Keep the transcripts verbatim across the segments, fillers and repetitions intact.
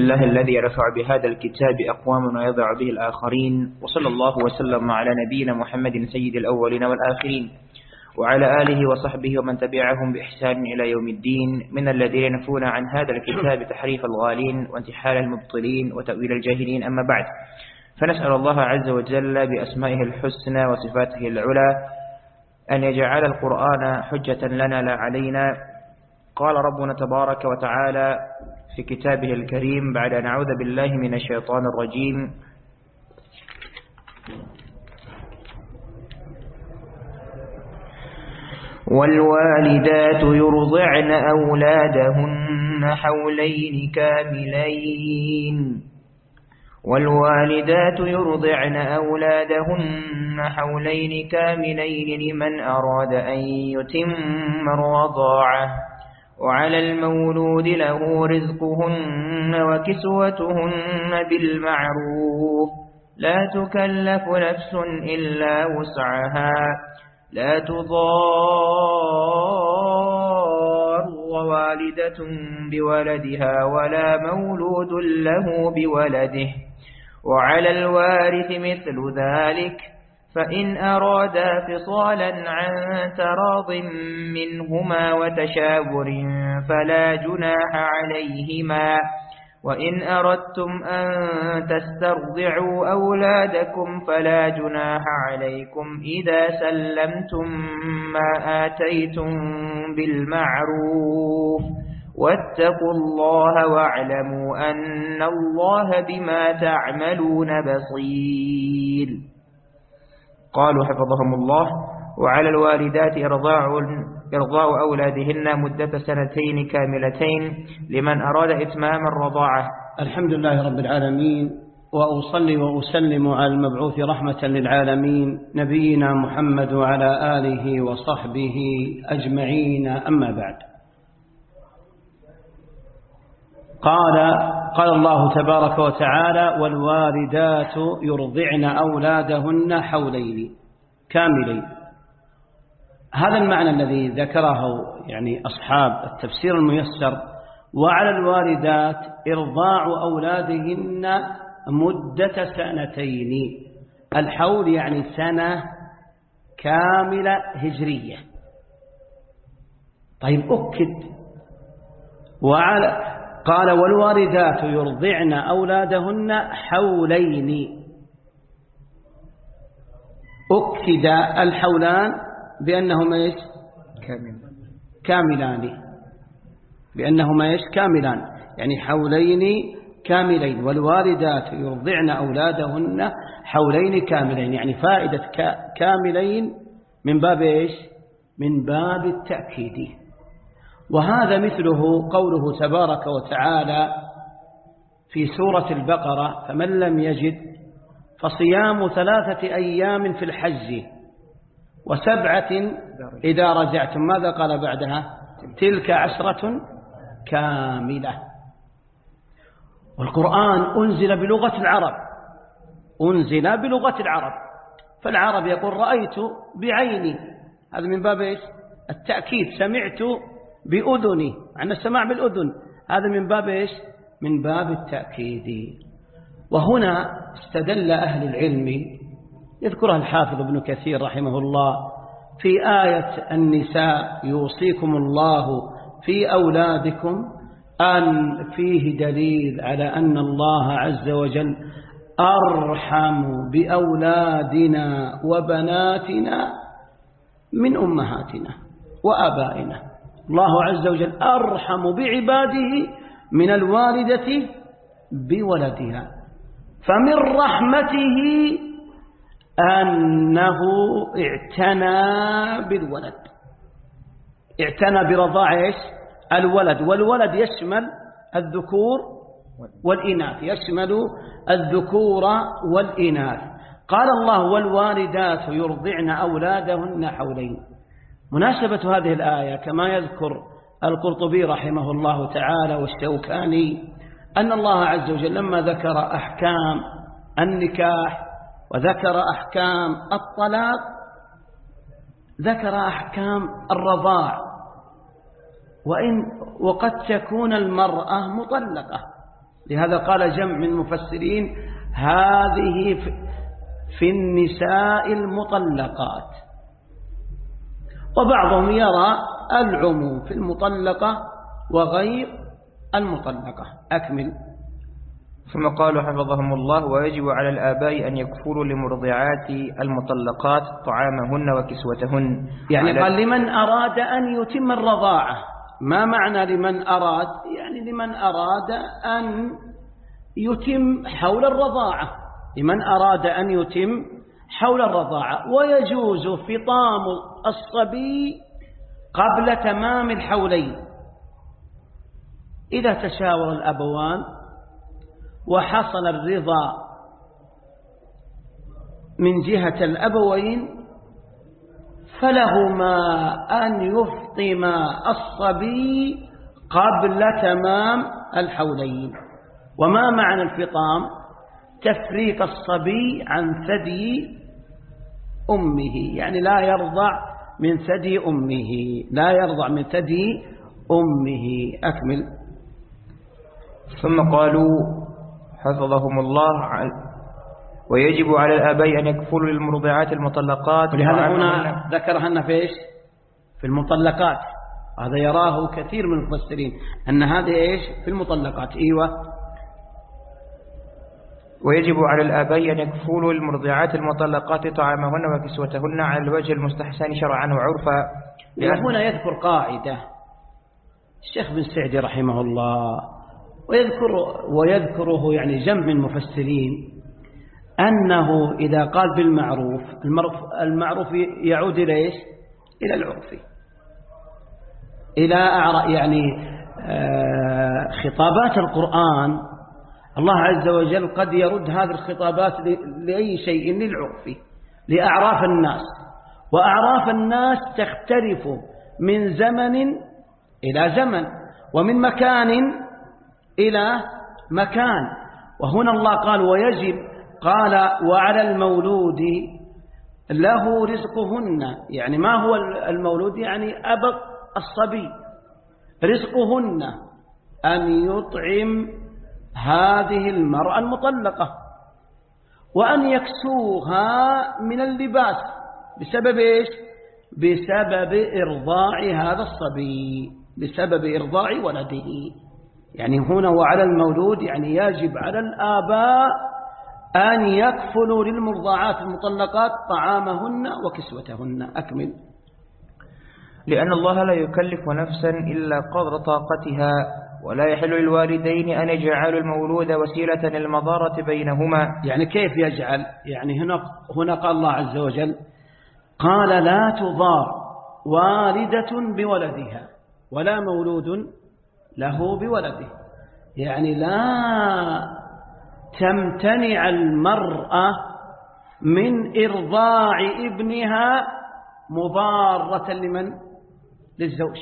لله الذي رفع بهذا الكتاب أقوام ويضع به الآخرين، وصلى الله وسلم على نبينا محمد سيد الأولين والآخرين وعلى آله وصحبه ومن تبعهم بإحسان إلى يوم الدين، من الذين ينفون عن هذا الكتاب تحريف الغالين وانتحال المبطلين وتأويل الجاهلين. أما بعد، فنسأل الله عز وجل بأسمائه الحسنى وصفاته العلى أن يجعل القرآن حجة لنا لا علينا. قال ربنا تبارك وتعالى في كتابه الكريم بعد أن أعوذ بالله من الشيطان الرجيم: والوالدات يرضعن أولادهن حولين كاملين والوالدات يرضعن أولادهن حولين كاملين لمن أراد أن يتم الرضاعة، وعلى المولود له رزقهن وكسوتهن بالمعروف، لا تكلف نفس إلا وسعها، لا تضار والدة بولدها ولا مولود له بولده، وعلى الوارث مثل ذلك، فإن أرادا فصالا عن تراض منهما وتشاور فلا جناح عليهما، وإن أردتم أن تسترضعوا أولادكم فلا جناح عليكم إذا سلمتم ما آتيتم بالمعروف، واتقوا الله واعلموا أن الله بما تعملون بصير. قالوا حفظهم الله: وعلى الوالدات إرضاع إرضاء أولادهن مدة سنتين كاملتين لمن أراد إتمام الرضاعة. الحمد لله رب العالمين، وأصلي وأسلم على المبعوث رحمة للعالمين نبينا محمد وعلى آله وصحبه أجمعين. أما بعد، قال قال الله تبارك وتعالى: والوالدات يرضعن أولادهن حولين كاملين. هذا المعنى الذي ذكره يعني أصحاب التفسير الميسر: وعلى الوالدات إرضاع أولادهن مدة سنتين. الحول يعني سنة كاملة هجرية. طيب أكد وعلى قال: والوالدات يرضعن أولادهن حولين. أكد الحولان بأنهما إيش؟ كاملان. بأنهما إيش؟ كاملان، يعني حولين كاملين. والوالدات يرضعن أولادهن حولين كاملين، يعني فائدة كاملين من باب إيش؟ من باب التأكيد. وهذا مثله قوله تبارك وتعالى في سورة البقرة: فمن لم يجد فصيام ثلاثة أيام في الحج وسبعة إذا رجعتم. ماذا قال بعدها؟ تلك عشرة كاملة. والقرآن أنزل بلغة العرب، أنزل بلغة العرب، فالعرب يقول: رأيت بعيني. هذا من باب إيش؟ التأكيد. سمعت بأذني، عن السماع بالأذن، هذا من باب إيش؟ من باب التأكيد. وهنا استدل أهل العلم، يذكرها الحافظ ابن كثير رحمه الله في آية النساء: يوصيكم الله في أولادكم، أن فيه دليل على أن الله عز وجل أرحم بأولادنا وبناتنا من أمهاتنا وآبائنا. الله عز وجل أرحم بعباده من الوالدة بولدها، فمن رحمته أنه اعتنى بالولد، اعتنى برضاع إيش؟ الولد. والولد يشمل الذكور والإناث، يشمل الذكور والإناث. قال الله: والوالدات يرضعن أولادهن حولين. مناسبة هذه الآية كما يذكر القرطبي رحمه الله تعالى والشوكاني أن الله عز وجل لما ذكر أحكام النكاح وذكر أحكام الطلاق ذكر أحكام الرضاع، وإن وقد تكون المرأة مطلقة لهذا قال جمع من المفسرين هذه في النساء المطلقات، وبعضهم يرى العموم في المطلقة وغير المطلقة. أكمل. ثم قالوا حفظهم الله: ويجب على الآباء أن يكفلوا لمرضعات المطلقات طعامهن وكسوتهن. يعني قال لمن أراد أن يتم الرضاعة. ما معنى لمن أراد؟ يعني لمن أراد أن يتم حول الرضاعة، لمن أراد أن يتم حول الرضاعة. ويجوز فطام الصبي قبل تمام الحولين إذا تشاور الأبوان وحصل الرضا من جهة الأبوين، فلهما أن يفطم الصبي قبل تمام الحولين. وما معنى الفطام؟ تفريق الصبي عن ثدي أمه، يعني لا يرضع من ثدي أمه، لا يرضع من ثدي أمه. أكمل. ثم قالوا حفظهم الله: ويجب على الآباء أن يكفلوا للمرضعات المطلقات. ولهذا هنا ذكرها في إيش؟ في المطلقات. هذا يراه كثير من المفسرين أن هذه إيش؟ في المطلقات. إيوه. ويجب على الآباء أن يكفلوا للمرضعات المطلقات طعامهن وكسوتهن على الوجه المستحسن شرعا وعرفا. وهنا يذكر قاعدة الشيخ بن سعدي رحمه الله، ويذكر ويذكره يعني جمع من المفسرين، أنه إذا قال بالمعروف، المعروف يعود إلى إيش؟ إلى العرف، إلى أعرى يعني آه خطابات القرآن. الله عز وجل قد يرد هذه الخطابات لأي شيء؟ للعرف، لأعراف الناس، وأعراف الناس تختلف من زمن إلى زمن ومن مكان إلى مكان. وهنا الله قال ويجب، قال وعلى المولود له رزقهن. يعني ما هو المولود؟ يعني أبط الصبي. رزقهن أن يطعم هذه المرأة المطلقة وأن يكسوها من اللباس. بسبب إيش؟ بسبب إرضاع هذا الصبي، بسبب إرضاع ولده. يعني هنا وعلى المولود يعني يجب على الآباء أن يكفلوا للمرضعات المطلقات طعامهن وكسوتهن. أكمل. لأن الله لا يكلف نفسا إلا قدر طاقتها، ولا يحل للوالدين أن يجعلوا المولود وسيلة للمضارة بينهما. يعني كيف يجعل؟ يعني هنا هنا قال الله عز وجل قال لا تضار والدة بولدها ولا مولود له بولده. يعني لا تمتنع المرأة من إرضاع ابنها مضارة لمن؟ للزوج.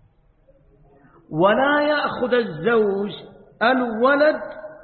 ولا يأخذ الزوج الولد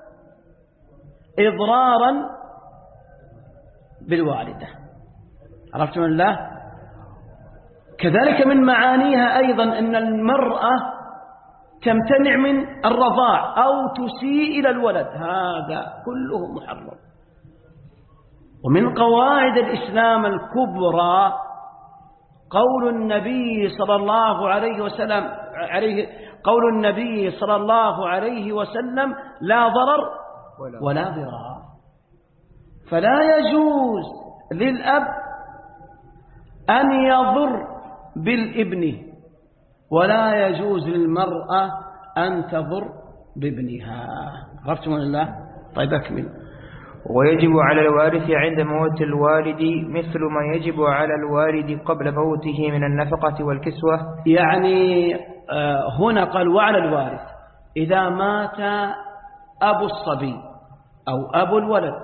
إضرارا بالوالدة. عرفتم الله؟ كذلك من معانيها أيضا أن المرأة تمتنع من الرضاع أو تسيء إلى الولد، هذا كله محرم. ومن قواعد الإسلام الكبرى قول النبي صلى الله عليه وسلم عليه قول النبي صلى الله عليه وسلم لا ضرر ولا ضرار. فلا يجوز للأب أن يضر بالابن، ولا يجوز للمرأة أن تضر بابنها. عرفتم الله؟ طيب أكمل. ويجب على الوارث عند موت الوالد مثل ما يجب على الوالد قبل موته من النفقة والكسوة. يعني هنا قال وعلى الوارث إذا مات أبو الصبي أو أبو الولد،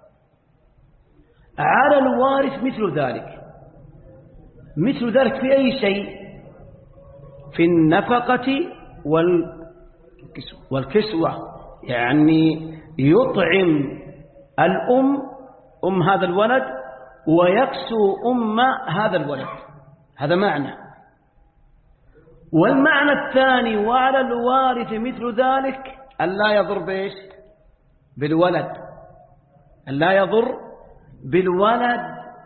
على الوارث مثل ذلك. مثل ذلك في أي شيء؟ في النفقة والكسوة. يعني يطعم الأم أم هذا الولد ويكسو أم هذا الولد، هذا معنى. والمعنى الثاني وعلى الوارث مثل ذلك ألا يضر بإيش؟ بالولد، ألا يضر بالولد،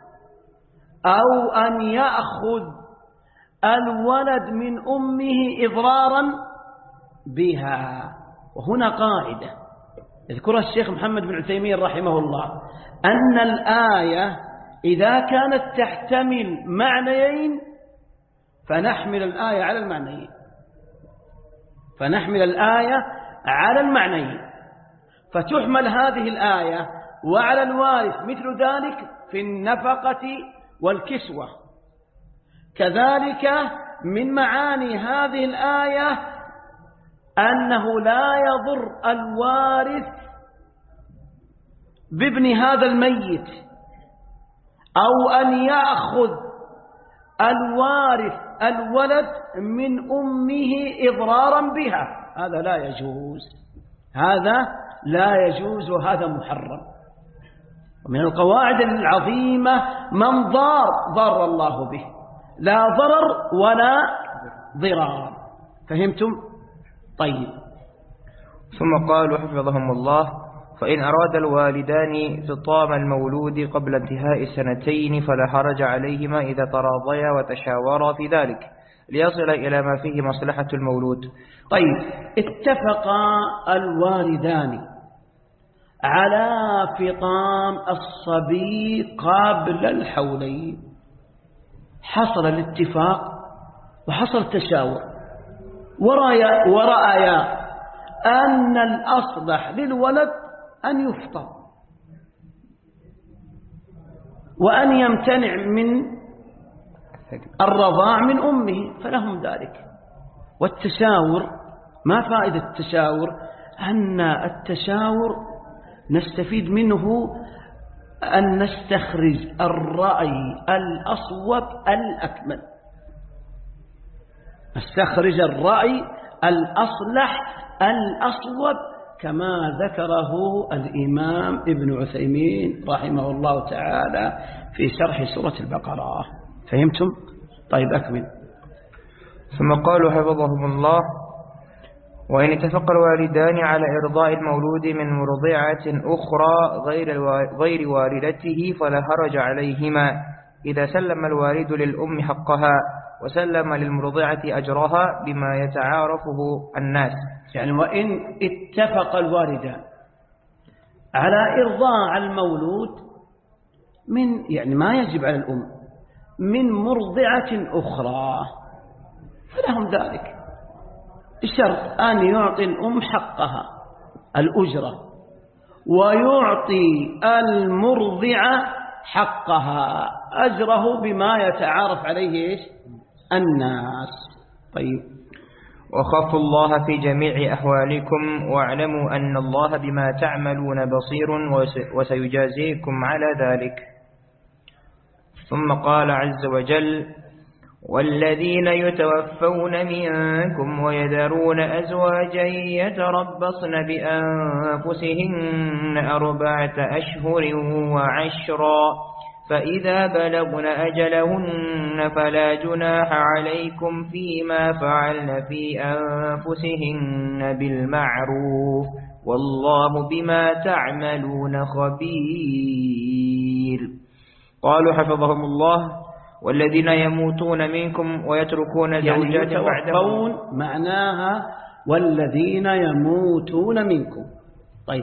أو أن يأخذ الولد من أمه إضرارا بها. وهنا قاعدة يذكرها الشيخ محمد بن عثيمين رحمه الله، أن الآية إذا كانت تحتمل معنيين فنحمل الآية على المعنيين، فنحمل الآية على المعنيين، فتحمل هذه الآية وعلى الوارث مثل ذلك في النفقة والكسوة. كذلك من معاني هذه الآية أنه لا يضر الوارث بابن هذا الميت، أو أن يأخذ الوارث الولد من أمه إضرارا بها، هذا لا يجوز، هذا لا يجوز وهذا محرم. ومن القواعد العظيمة من ضار ضار الله به، لا ضرر ولا ضرار. فهمتم؟ طيب. ثم قالوا حفظهم الله: فإن أراد الوالدان فطام المولود قبل انتهاء السنتين فلا حرج عليهما إذا تراضيا وتشاورا في ذلك ليصل إلى ما فيه مصلحة المولود. طيب، اتفق الوالدان على فطام الصبي قبل الحولين، حصل الاتفاق وحصل التشاور، ورأيا أن الأصلح للولد أن يفطر وأن يمتنع من الرضاع من أمه، فلهم ذلك. والتشاور، ما فائدة التشاور؟ أن التشاور نستفيد منه أن نستخرج الرأي الأصوب الأكمل، نستخرج الرأي الأصلح الأصوب كما ذكره الإمام ابن عثيمين رحمه الله تعالى في شرح سورة البقرة. فهمتم؟ طيب أكمل. ثم قالوا حفظهم الله: وإن اتفق الوالدان على إرضاء المولود من مرضعة أخرى غير غير والدته فلا حرج عليهما إذا سلم الوالد للأم حقها وسلم للمرضعة أجرها بما يتعارفه الناس. يعني وإن اتفق الوالدان على إرضاع المولود من، يعني ما يجب على الأم، من مرضعة أخرى فلهم ذلك، بشرط أن يعطي الأم حقها الأجرة ويعطي المرضعة حقها أجره بما يتعارف عليه إيش؟ الناس. طيب. وخافوا الله في جميع أحوالكم واعلموا أن الله بما تعملون بصير وسيجازيكم على ذلك. ثم قال عز وجل: والذين يتوفون منكم ويذرون أزواجا يتربصن بأنفسهن أربعة أشهر وعشرا فإذا بلغن أجلهن فلا جناح عليكم فيما فعلن في أنفسهن بالمعروف والله بما تعملون خبير. قالوا حفظهم الله: والذين يموتون منكم ويتركون زوجات يعني بعدهم. معناها والذين يموتون منكم. طيب.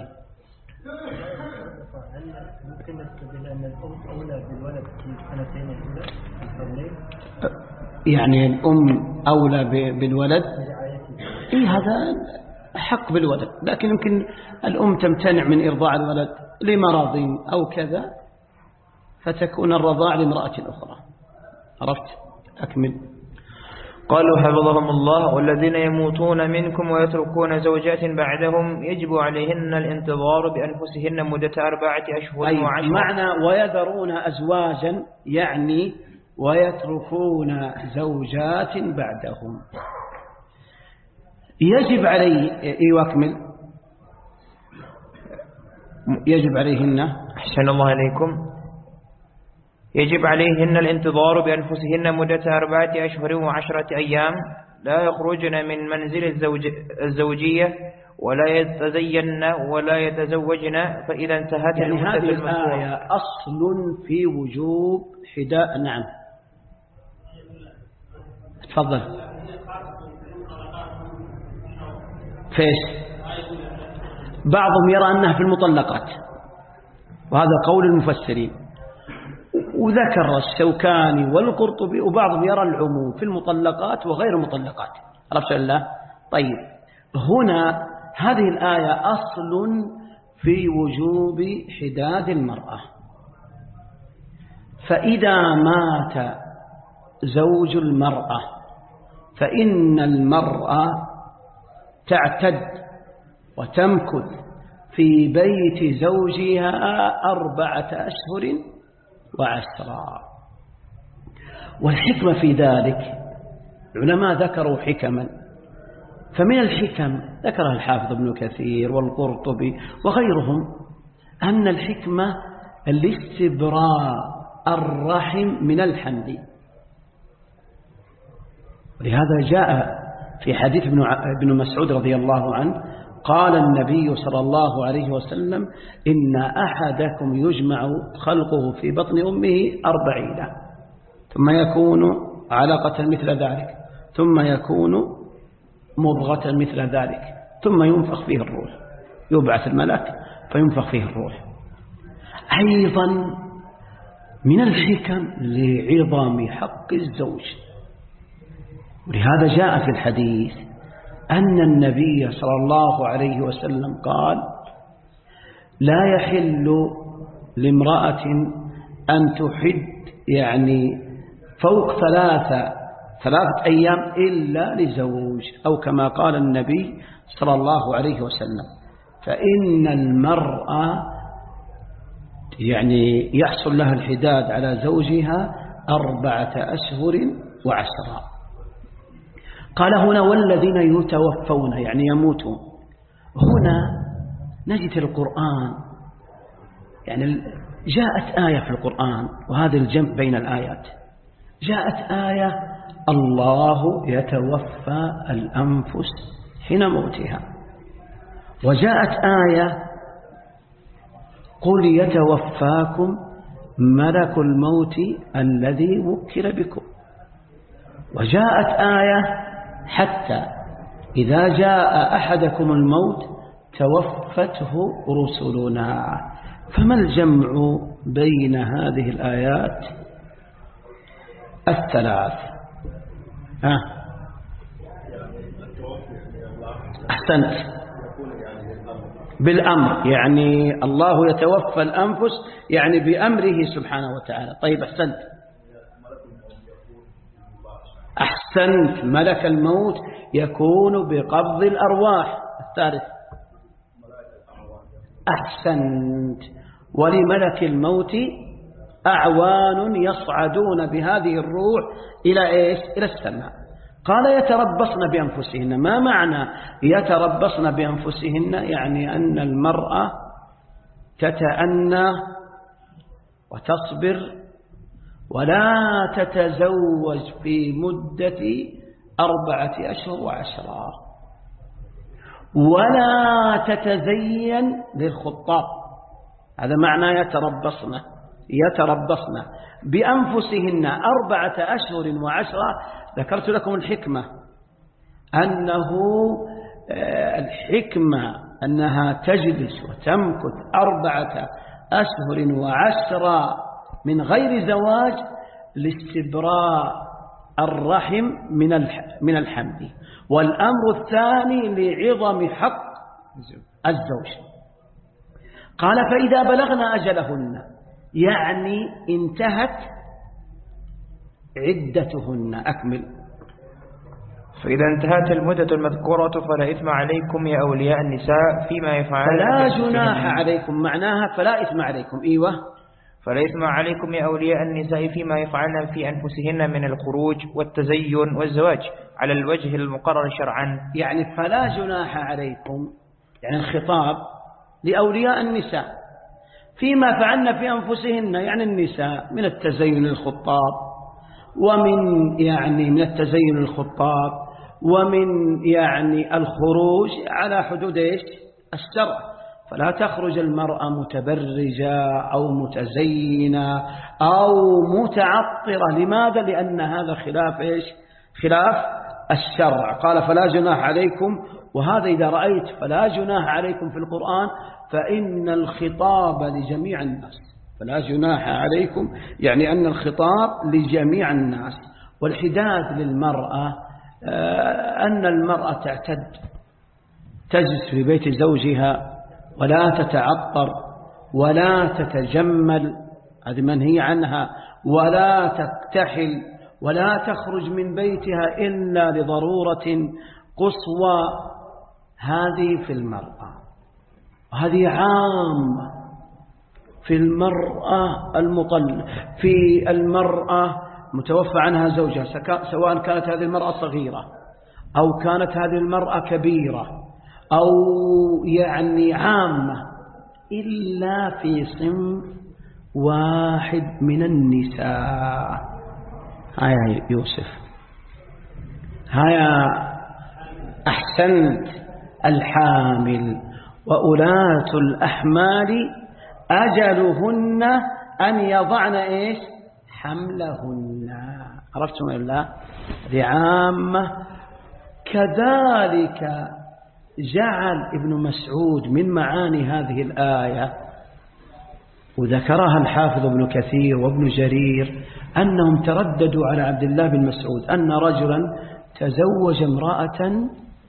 ممكن نستدل أن الأم أولى بالولد في السنتين الأولى الحولين؟ يعني الأم أولى بالولد؟ إيه، هذا حق بالولد، لكن يمكن الأم تمتنع من إرضاع الولد لمرض أو كذا فتكون الرضاع لامرأة أخرى. عرفت؟ أكمل. قالوا حفظهم الله: والذين يموتون منكم ويتركون زوجات بعدهم يجب عليهن الانتظار بأنفسهن مدة أربعة أشهر وعشرة. معنى ويذرون أزواجا يعني ويتركون زوجات بعدهم يجب عليه يكمل يجب عليهن. أحسن الله عليكم. يجب عليهن الانتظار بأنفسهن مدة أربعة أشهر وعشرة أيام لا يخرجن من منزل الزوج الزوجية ولا يتزين ولا يتزوجن، فإذا انتهت يعني المدة هذه المذكورة. الآية أصل في وجوب حداء. نعم تفضل. فيش بعضهم يرى أنها في المطلقات، وهذا قول المفسرين، وذكر الشوكاني والقرطبي، وبعضهم يرى العموم في المطلقات وغير المطلقات. عرفت الله؟ طيب، هنا هذه الآية أصل في وجوب حداد المرأة. فإذا مات زوج المرأة فإن المرأة تعتد وتمكث في بيت زوجها أربعة أشهر وعشرة. والحكمة في ذلك العلماء ذكروا حكما، فمن الحكم ذكرها الحافظ ابن كثير والقرطبي وغيرهم أن الحكمة الاستبراء الرحم من الحمل. ولهذا جاء في حديث ابن مسعود رضي الله عنه قال النبي صلى الله عليه وسلم: إن أحدكم يجمع خلقه في بطن أمه أربعين ثم يكون علقة مثل ذلك ثم يكون مضغة مثل ذلك ثم ينفخ فيه الروح، يبعث الملك فينفخ فيه الروح. أيضا من الحكم لعظم حق الزوج، ولهذا جاء في الحديث أن النبي صلى الله عليه وسلم قال: لا يحل لامرأة أن تحد يعني فوق ثلاثة ثلاثة أيام إلا لزوج، أو كما قال النبي صلى الله عليه وسلم: فإن المرأة يعني يحصل لها الحداد على زوجها أربعة أشهر وعشرة. قال هنا: والذين يتوفون يعني يموتون. هنا نجد القرآن يعني جاءت آية في القرآن، وهذا الجمع بين الآيات. جاءت آية: الله يتوفى الأنفس حين موتها، وجاءت آية: قل يتوفاكم ملك الموت الذي وكل بكم. وجاءت آية: حتى إذا جاء أحدكم الموت توفته رسلنا. فما الجمع بين هذه الآيات الثلاث؟ ها أحسنت، بالأمر، يعني الله يتوفى الأنفس يعني بأمره سبحانه وتعالى. طيب أحسنت أحسنت ملك الموت يكون بقبض الأرواح. الثالث أحسنت، ولملك الموت أعوان يصعدون بهذه الروح إلى إيش؟ إلى السماء. قال: يتربصن بأنفسهن. ما معنى يتربصن بأنفسهن؟ يعني أن المرأة تتأنى وتصبر ولا تتزوج في مدة أربعة أشهر وعشرة، ولا تتزين للخطاب. هذا معنى يتربصن يتربصن بأنفسهن أربعة أشهر وعشرة. ذكرت لكم الحكمة، أنه الحكمة أنها تجلس وتمكث أربعة أشهر وعشرة من غير زواج لاستبراء الرحم من من الحمل. والأمر الثاني لعظم حق الزوج. قال: فإذا بلغنا أجلهن يعني انتهت عدتهن. أكمل. فإذا انتهت المدة المذكورة فلا إثم عليكم يا أولياء النساء فيما يفعلن. فلا جناح عليكم، معناها فلا إثم عليكم. إيوه، فلا إثم عليكم يا أولياء النساء فيما يفعلن في أنفسهن من الخروج والتزين والزواج على الوجه المقرر شرعا. يعني فلا جناح عليكم، يعني الخطاب لأولياء النساء فيما فعلن في أنفسهن، يعني النساء، من التزين للخطاب، ومن يعني من التزين للخطاب ومن يعني الخروج على حدود إيش الشرع. فلا تخرج المرأة متبرجة أو متزينة أو متعطرة. لماذا؟ لأن هذا خلاف إيش خلاف الشرع. قال فلا جناح عليكم، وهذا إذا رأيت فلا جناح عليكم في القرآن فإن الخطاب لجميع الناس. فلا جناح عليكم يعني أن الخطاب لجميع الناس. والحداد للمرأة أن المرأة تعتد، تجلس في بيت زوجها ولا تتعطر ولا تتجمل، هذه منهي عنها، ولا تكتحل ولا تخرج من بيتها إلا لضرورة قصوى. هذه في المرأة، هذه عامة في المرأة المطلقة، في المرأة متوفى عنها زوجها، سواء كانت هذه المرأة صغيرة أو كانت هذه المرأة كبيرة أو يعني عامة، إلا في صنف واحد من النساء. هيا يوسف، هيا أحسنت، الحامل وأولاة الأحمال أجلهن أن يضعن إيش حملهن. عرفتم إلا هذه عامة. كذلك جعل ابن مسعود من معاني هذه الآية، وذكرها الحافظ ابن كثير وابن جرير، أنهم ترددوا على عبد الله بن مسعود أن رجلا تزوج امرأة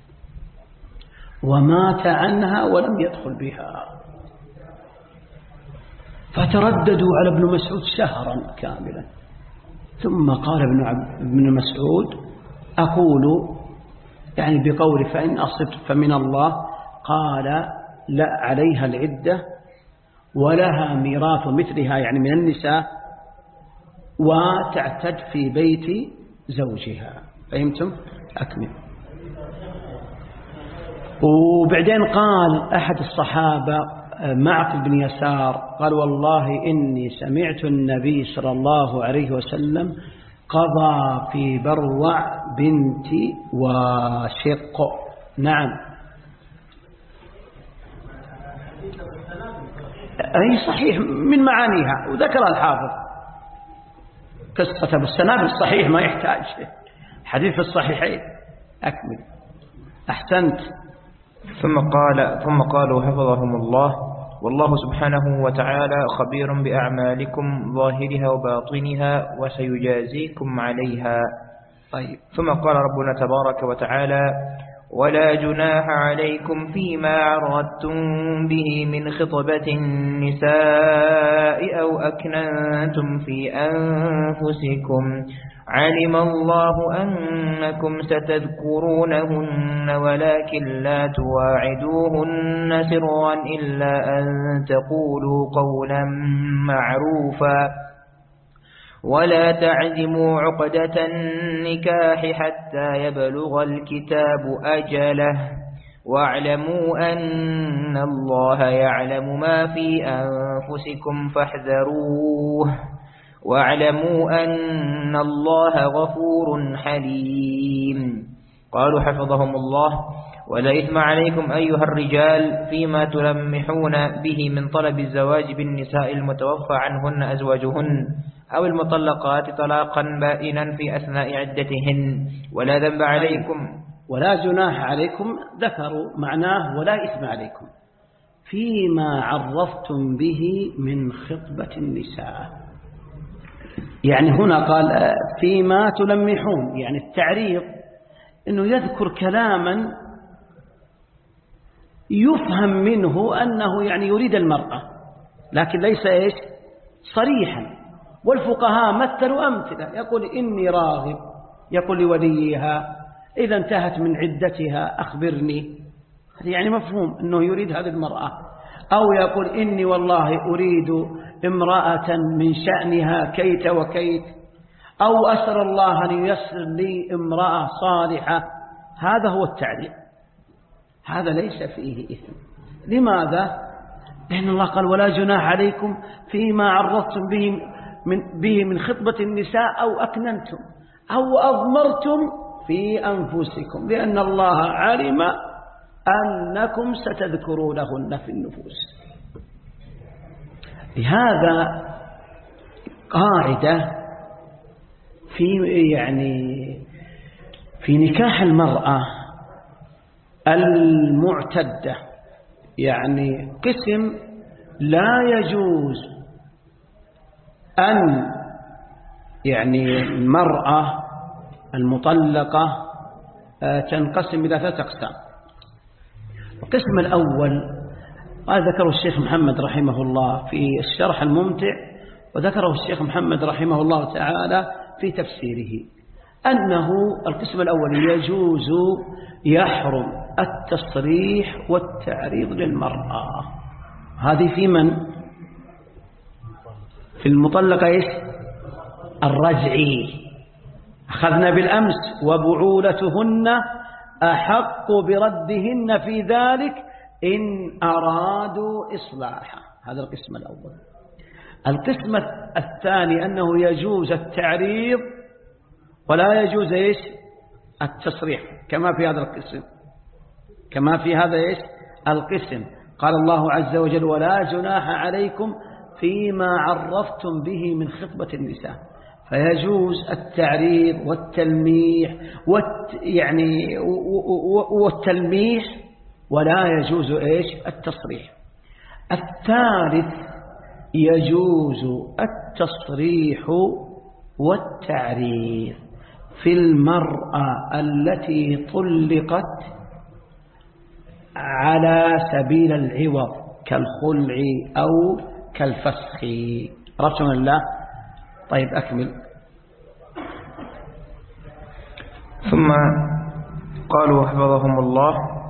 ومات عنها ولم يدخل بها، فترددوا على ابن مسعود شهرا كاملا. ثم قال ابن مسعود أقول يعني بقول فإن أصبت فمن الله، قال لا، عليها العدة ولها ميراث مثلها يعني من النساء، وتعتد في بيت زوجها. فهمتم؟ أكمل. وبعدين قال أحد الصحابة معقل بن يسار قال والله إني سمعت النبي صلى الله عليه وسلم قضى في بروع بنت واشق. نعم، أي صحيح من معانيها، وذكر الحافظ قصة بالسناد الصحيح ما يحتاج حديث في الصحيحين. أكمل. أحسنت. ثم قال ثم قالوا حفظهم الله والله سبحانه وتعالى خبير بأعمالكم ظاهرها وباطنها وسيجازيكم عليها. طيب. ثم قال ربنا تبارك وتعالى ولا جناح عليكم فيما عرضتم به من خطبة النساء أو أكننتم في أنفسكم علم الله أنكم ستذكرونهن ولكن لا تواعدوهن سرا إلا أن تقولوا قولا معروفا ولا تعزموا عقدة النكاح حتى يبلغ الكتاب أجله واعلموا أن الله يعلم ما في أنفسكم فاحذروه واعلموا أن الله غفور حليم. قالوا حفظهم الله ولا إثم عليكم أيها الرجال فيما تلمحون به من طلب الزواج بالنساء المتوفى عنهن أزواجهن أو المطلقات طلاقا بائنا في أثناء عدتهن ولا ذنب عليكم ولا جناح عليكم. ذكروا معناه ولا إثم عليكم فيما عرفتم به من خطبة النساء. يعني هنا قال فيما تلمحون، يعني التعريض أنه يذكر كلاما يفهم منه أنه يعني يريد المرأة لكن ليس إيش صريحا. والفقهاء مثلوا أمثلة، يقول إني راغب، يقول لوليها إذا انتهت من عدتها أخبرني، يعني مفهوم أنه يريد هذه المرأة. أو يقول إني والله أريد امرأة من شأنها كيت وكيت، أو أسأل الله أن ييسر لي امرأة صالحة. هذا هو التعليق، هذا ليس فيه إثم. لماذا؟ لأن الله قال ولا جناح عليكم فيما عرضتم به من, به من خطبة النساء أو أكننتم أو أضمرتم في أنفسكم لأن الله علم أنكم ستذكرونهن في النفوس. لهذا قاعدة في يعني في نكاح المرأة المعتدة، يعني قسم لا يجوز أن يعني المرأة المطلقة تنقسم إلى ثلاثة أقسام. القسم الأول ما ذكره الشيخ محمد رحمه الله في الشرح الممتع، وذكره الشيخ محمد رحمه الله تعالى في تفسيره، أنه القسم الأول يجوز يحرم التصريح والتعريض للمرأة. هذه في من؟ في المطلقة إيش؟ الرجعي. أخذنا بالأمس وبعولتهن أحق بردهن في ذلك إن أرادوا إصلاحا. هذا القسم الأول. القسم الثاني أنه يجوز التعريض ولا يجوز إيش؟ التصريح، كما في هذا القسم كما في هذا إيش؟ القسم. قال الله عز وجل: ولا جناح عليكم فيما عرفتم به من خطبة النساء. فيجوز التعريض والتلميح والت يعني والتلميح ولا يجوز إيش؟ التصريح. الثالث يجوز التصريح والتعريض في المرأة التي طلقت على سبيل العوض كالخلع أو كالفسخ. عرفتم الله؟ طيب أكمل. ثم قالوا حفظهم الله: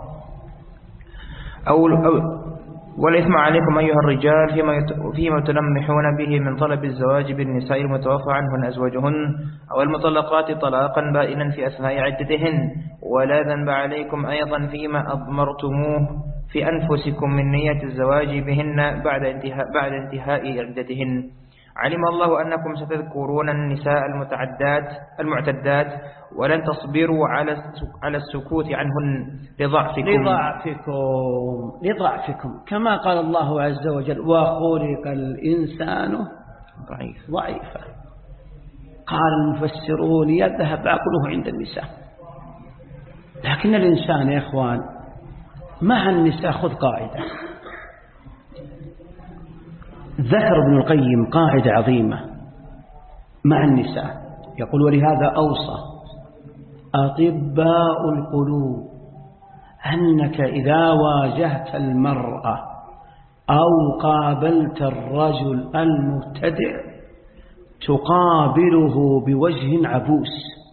أو, أو والإثم عليكم أيها الرجال فيما فيما تلمحون به من طلب الزواج بالنساء المتوفى عنهن أزواجهن أو المطلقات طلاقا بائنا في أثناء عدتهن، ولا ذنب عليكم أيضا فيما أضمرتموه في أنفسكم من نية الزواج بهن بعد انتهاء بعد انتهاء عدتهن. علم الله أنكم ستذكرون النساء المتعدات المعتدات ولن تصبروا على على السكوت عنهن لضعفكم لضعفكم لضعفكم كما قال الله عز وجل: وخلق الإنسان ضعيف ضعيفا. قال المفسرون: يذهب عقله عند النساء. لكن الإنسان يا إخوان مع النساء خذ قاعدة. ذكر ابن القيم قاعدة عظيمة مع النساء، يقول: ولهذا أوصى أطباء القلوب أنك إذا واجهت المرأة أو قابلت الرجل المبتدع تقابله بوجه عبوس.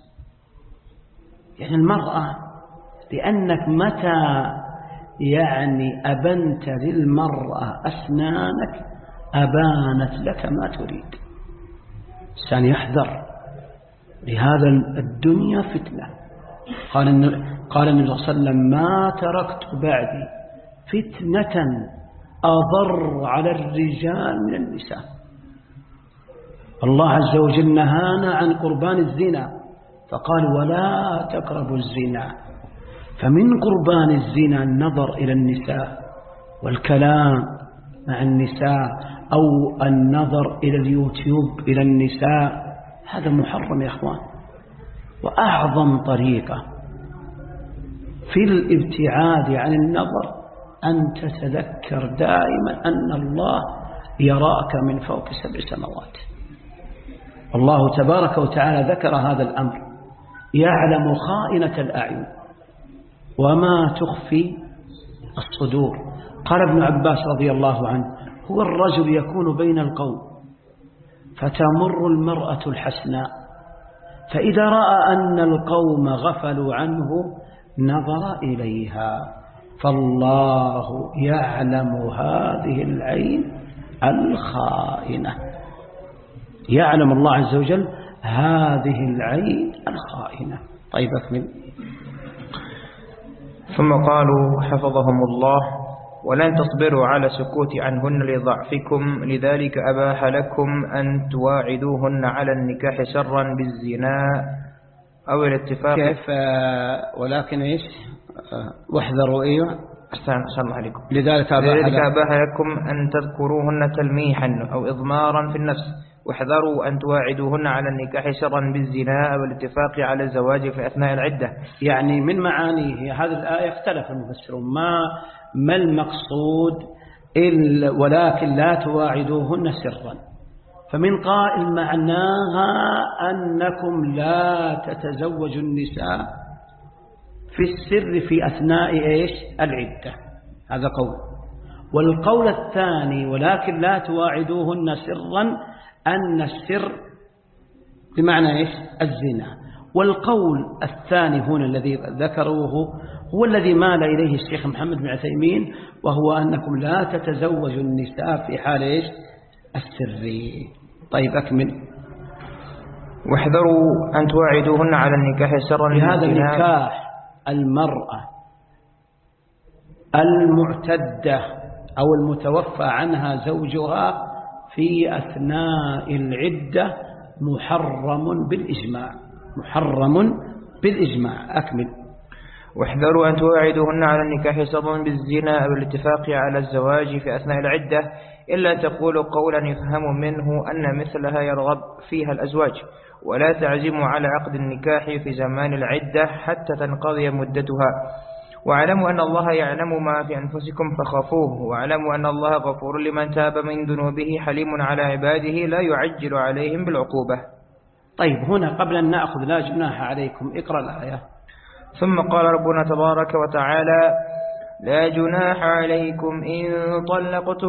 يعني المرأة لأنك متى يعني أبنت للمرأة أسنانك أبانت لك ما تريد. الإنسان يحذر، لهذا الدنيا فتنة. قال قال النبي صلى الله عليه وسلم: ما تركت بعدي فتنة أضر على الرجال من النساء. الله عز وجل نهانا عن قربان الزنا فقال: ولا تقربوا الزنا. فمن قربان الزنا النظر إلى النساء والكلام مع النساء أو النظر إلى اليوتيوب إلى النساء. هذا محرم يا أخوان. وأعظم طريقة في الابتعاد عن النظر أن تتذكر دائما أن الله يراك من فوق سبع سماوات. الله تبارك وتعالى ذكر هذا الأمر: يعلم خائنة الأعين وما تخفي الصدور. قال ابن عباس رضي الله عنه: هو الرجل يكون بين القوم فتمر المرأة الحسناء فإذا رأى أن القوم غفلوا عنه نظر إليها، فالله يعلم هذه العين الخائنة. يعلم الله عز وجل هذه العين الخائنة. طيب أكمل. ثم قالوا حفظهم الله: ولن تصبروا على سكوت عنهن لضعفكم، لذلك أباح لكم أن تواعدوهن على النكاح سرا بالزنا أو الاتفاق. كيف ولكن إيش واحذروا أيها أحسن الله عليكم. لذلك أباح لكم أن تذكروهن تلميحا أو إضمارا في النفس، واحذروا أن تواعدوهن على النكاح سرا بالزنا أو الاتفاق على الزواج في أثناء العدة. يعني من معانيه هذه الآية اختلف المفسرون ما ما المقصود ولكن لا تواعدوهن سرا، فمن قائل معناها أنكم لا تتزوجوا النساء في السر في أثناء إيش العدة، هذا قول. والقول الثاني ولكن لا تواعدوهن سرا أن السر بمعنى إيش الزنا. والقول الثاني هنا الذي ذكروه هو الذي مال إليه الشيخ محمد بن عثيمين، وهو أنكم لا تتزوجوا النساء في حال إيش السر. طيب أكمل. واحذروا أن تواعدوهن على النكاح سرا. لهذا النكاح المرأة المعتدة أو المتوفى عنها زوجها في أثناء العدة محرم بالإجماع، محرم بالإجماع. أكمل. واحذروا أن تواعدوهن على النكاح سرا بالزنا أو الاتفاق على الزواج في أثناء العدة، إلا تقولوا قولا يفهم منه أن مثلها يرغب فيها الأزواج، ولا تعزموا على عقد النكاح في زمان العدة حتى تنقضي مدتها. واعلموا أن الله يعلم ما في أنفسكم فخافوه، واعلموا أن الله غفور لمن تاب من ذنوبه حليم على عباده لا يعجل عليهم بالعقوبة. طيب هنا قبل أن نأخذ لا جناح عليكم اقرأ الآية. ثم قال ربنا تبارك وتعالى: لا جناح عليكم إن طلقتم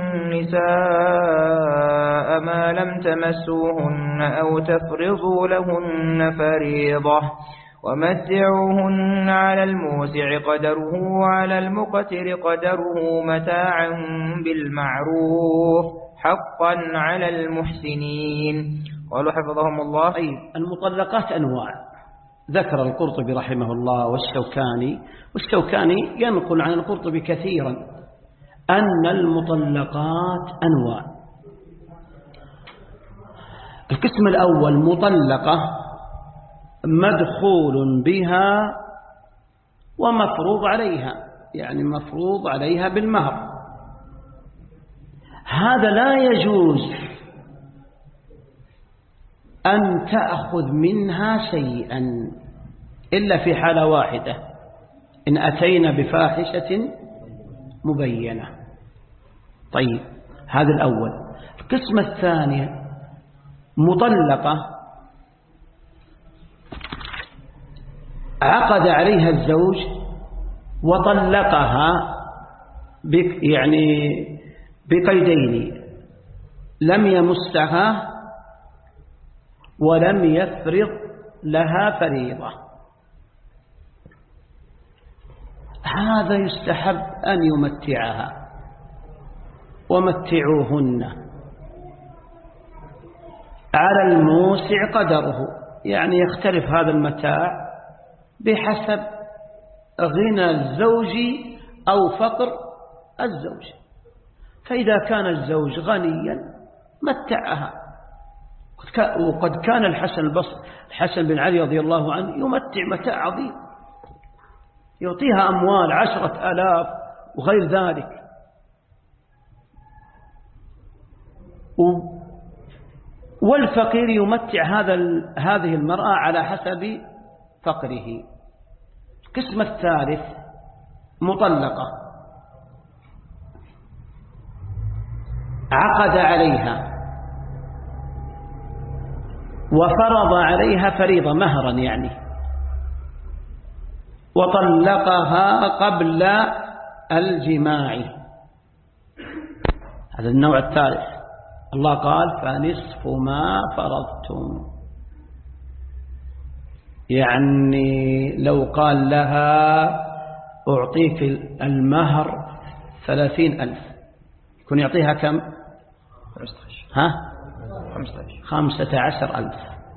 النساء ما لم تمسوهن أو تفرضوا لهن فريضة، ومتعوهن على الموسع قدره وعلى المقتر قدره متاعا بالمعروف حقا على المحسنين. قالوا حفظهم الله. طيب المطلقات أنواع، ذكر القرطبي رحمه الله والشوكاني، والشوكاني ينقل عن القرطبي كثيرا أن المطلقات أنواع. القسم الأول مطلقة مدخول بها ومفروض عليها، يعني مفروض عليها بالمهر، هذا لا يجوز أن تأخذ منها شيئا إلا في حالة واحدة، إن أتينا بفاحشة مبينة. طيب هذا الأول. القسم الثاني مطلقة عقد عليها الزوج وطلقها يعني بقيدين: لم يمسها ولم يفرض لها فريضة. هذا يستحب أن يمتعها، ومتعوهن على الموسع قدره، يعني يختلف هذا المتاع بحسب غنى الزوج أو فقر الزوج. فإذا كان الزوج غنيا متعها، وقد كان الحسن البصري الحسن بن علي رضي الله عنه يمتع متاع عظيم، يعطيها أموال عشرة آلاف وغير ذلك. والفقير يمتع هذا هذه المرأة على حسب فقره. القسم الثالث مطلقة عقد عليها وفرض عليها فريضة مهرا يعني، وطلقها قبل الجماع، هذا النوع الثالث. الله قال: فنصف ما فرضتم، يعني لو قال لها أعطيك المهر ثلاثين ألف يكون يعطيها كم؟ ها؟ خمسة عشر ألف.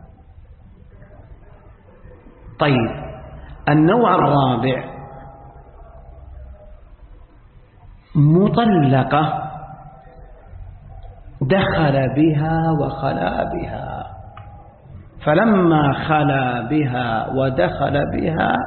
طيب النوع الرابع مطلقة دخل بها وخلا بها فلما خلا بها ودخل بها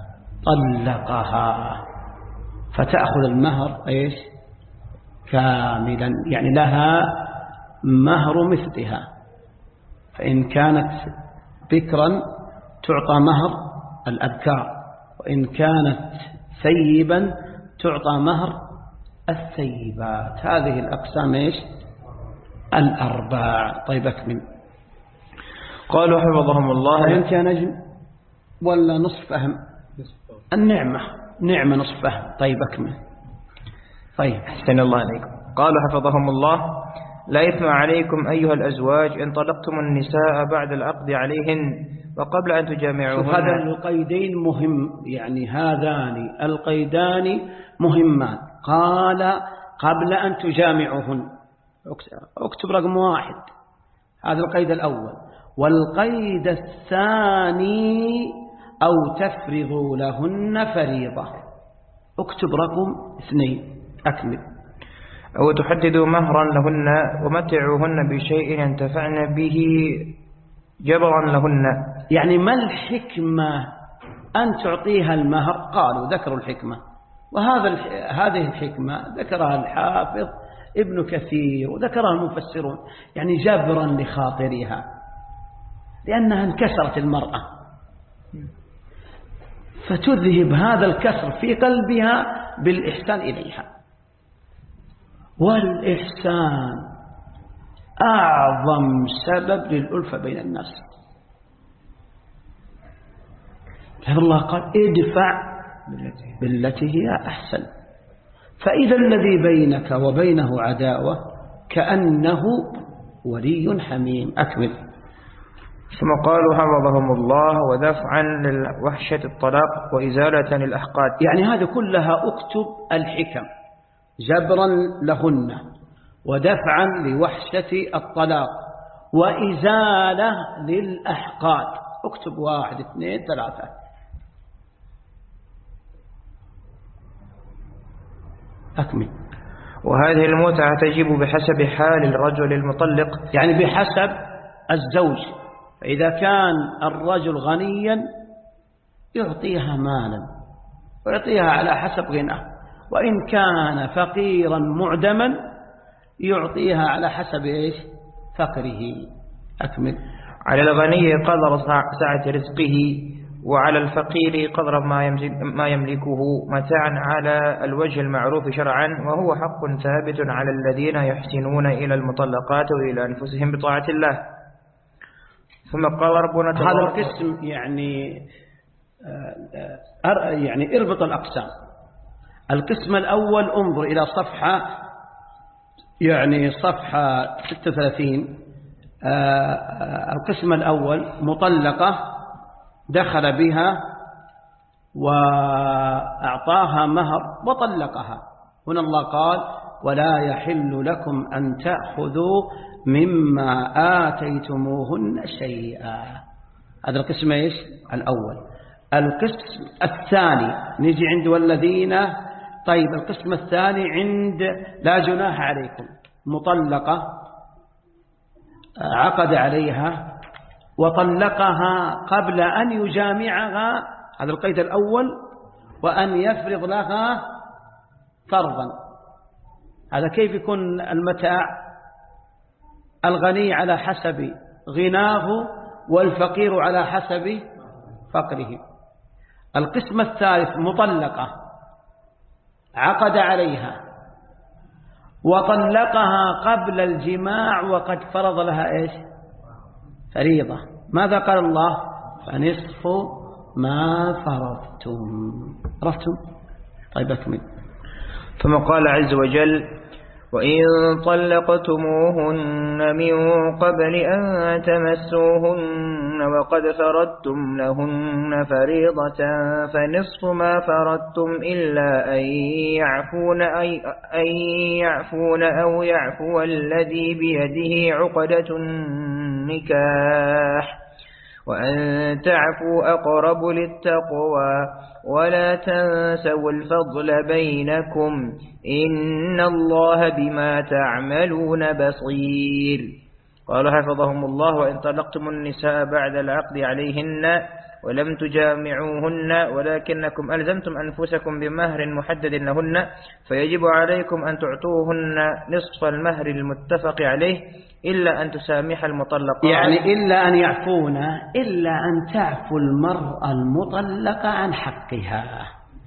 طلقها، فتأخذ المهر إيش كاملا، يعني لها مهر مثلها. فإن كانت بكرا تعطى مهر الأبكار، وإن كانت ثيبا تعطى مهر الثيبات. هذه الأقسام إيش الأربع. طيب أكمل. قالوا حفظهم الله. أنت يا نجم ولا نصف فهم؟ النعمة نعمة نصف فهم. طيب أكمل. طيب أحسن الله عليكم. قالوا حفظهم الله: لا إثم عليكم أيها الأزواج إن طلقتم النساء بعد العقد عليهن وقبل أن تجامعوهن. هذا القيدين مهم، يعني هذان القيدان مهمان. قال قبل أن تجامعوهن، اكتب رقم واحد، هذا القيد الأول. والقيد الثاني أو تفرضوا لهن فريضة، اكتب رقم اثنين. أكمل. أو تحددوا مهرا لهن ومتعوهن بشيء ينتفعن به جبرا لهن. يعني ما الحكمة أن تعطيها المهر؟ قالوا ذكروا الحكمة، وهذا هذه الحكمة ذكرها الحافظ ابن كثير وذكرها المفسرون، يعني جبرا لخاطرها، لأنها انكسرت المرأة، فتذهب هذا الكسر في قلبها بالإحسان إليها. والإحسان أعظم سبب للألفة بين الناس. الله قال ادفع بالتي هي أحسن. فإذا الذي بينك وبينه عداوة كأنه ولي حميم. أكمل. ثم قالوا حفظهم الله: ودفعا لوحشة الطلاق وإزالة للأحقاد. يعني هذه كلها اكتب الحكم: جبرا لهن، ودفعا لوحشة الطلاق، وإزالة للأحقاد. اكتب واحد اثنين ثلاثة. أكمل. وهذه المتعة تجب بحسب حال الرجل المطلق، يعني بحسب الزوج. فإذا كان الرجل غنيا يعطيها مالا ويعطيها على حسب غناه، وإن كان فقيرا معدما يعطيها على حسب إيش فقره. أكمل. على الغني قدر سعة رزقه، وعلى الفقير قدر ما يملكه متاعا على الوجه المعروف شرعا، وهو حق ثابت على الذين يحسنون إلى المطلقات وإلى أنفسهم بطاعة الله. ثم قال ربنا هذا القسم يعني يعني اربط الأقسام. القسم الأول انظر إلى صفحة يعني صفحة ستة وثلاثين. القسم الأول مطلقة دخل بها وأعطاها مهر وطلقها. هنا الله قال: ولا يحل لكم أن تأخذوا مما آتيتموهن شيئا. هذا القسم إيش الأول. القسم الثاني نجي عند والذين. طيب القسم الثاني عند لا جناح عليكم، مطلقة عقد عليها وطلقها قبل أن يجامعها، هذا القيد الأول، وأن يفرض لها فرضا. هذا كيف يكون المتاع؟ الغني على حسب غناه والفقير على حسب فقره. القسم الثالث مطلقة عقد عليها وطلقها قبل الجماع وقد فرض لها إيش فريضة. ماذا قال الله؟ فنصف ما فرضتم. عرفتم؟ طيب أكمل. ثم قال عز وجل: وإن طلقتموهن من قبل أن تمسوهن وقد فرضتم لهن فريضة فنصف ما فرضتم إلا أن يعفون, أي أن يعفون أو يعفو الذي بيده عقدة النكاح وأن تعفوا أقرب للتقوى ولا تنسوا الفضل بينكم إن الله بما تعملون بصير. قال حفظهم الله: وإن طلقتم النساء بعد العقد عليهن ولم تجامعوهن ولكنكم ألزمتم أنفسكم بمهر محدد لهن فيجب عليكم أن تعطوهن نصف المهر المتفق عليه إلا أن تسامح المطلقات. يعني إلا أن يعفون، إلا أن تعفو المرأة المطلقة عن حقها،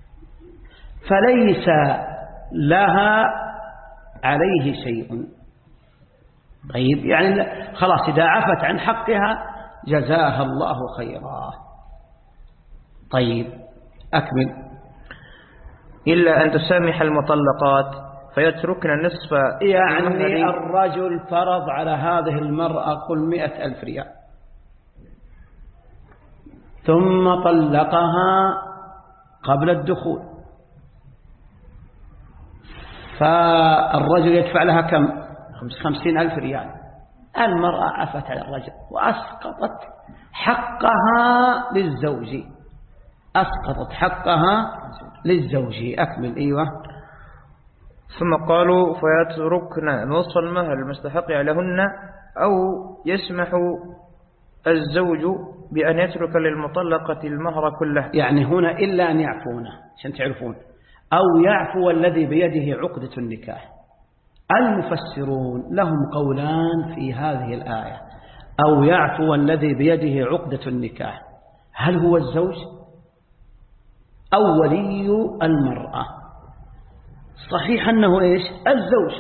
فليس لها عليه شيء. طيب يعني خلاص إذا عفت عن حقها جزاها الله خيرا. طيب أكمل. إلا أن تسامح المطلقات فيتركن نصف. يعني الرجل فرض على هذه المرأة قل مئة ألف ريال ثم طلقها قبل الدخول، فالرجل يدفع لها كم؟ خمسين ألف ريال. المرأة عفت على الرجل وأسقطت حقها للزوج، أسقطت حقها للزوج. أكمل. أيوة. ثم قالوا فيتركن نصف المهر المستحق لهن أو يسمح الزوج بأن يترك للمطلقة المهر كله. يعني هنا إلا أن يعفونه عشان تعرفون، أو يعفو الذي بيده عقدة النكاح. المفسرون لهم قولان في هذه الآية. أو يعفو الذي بيده عقدة النكاح، هل هو الزوج أو ولي المرأة؟ صحيح أنه إيش؟ الزوج.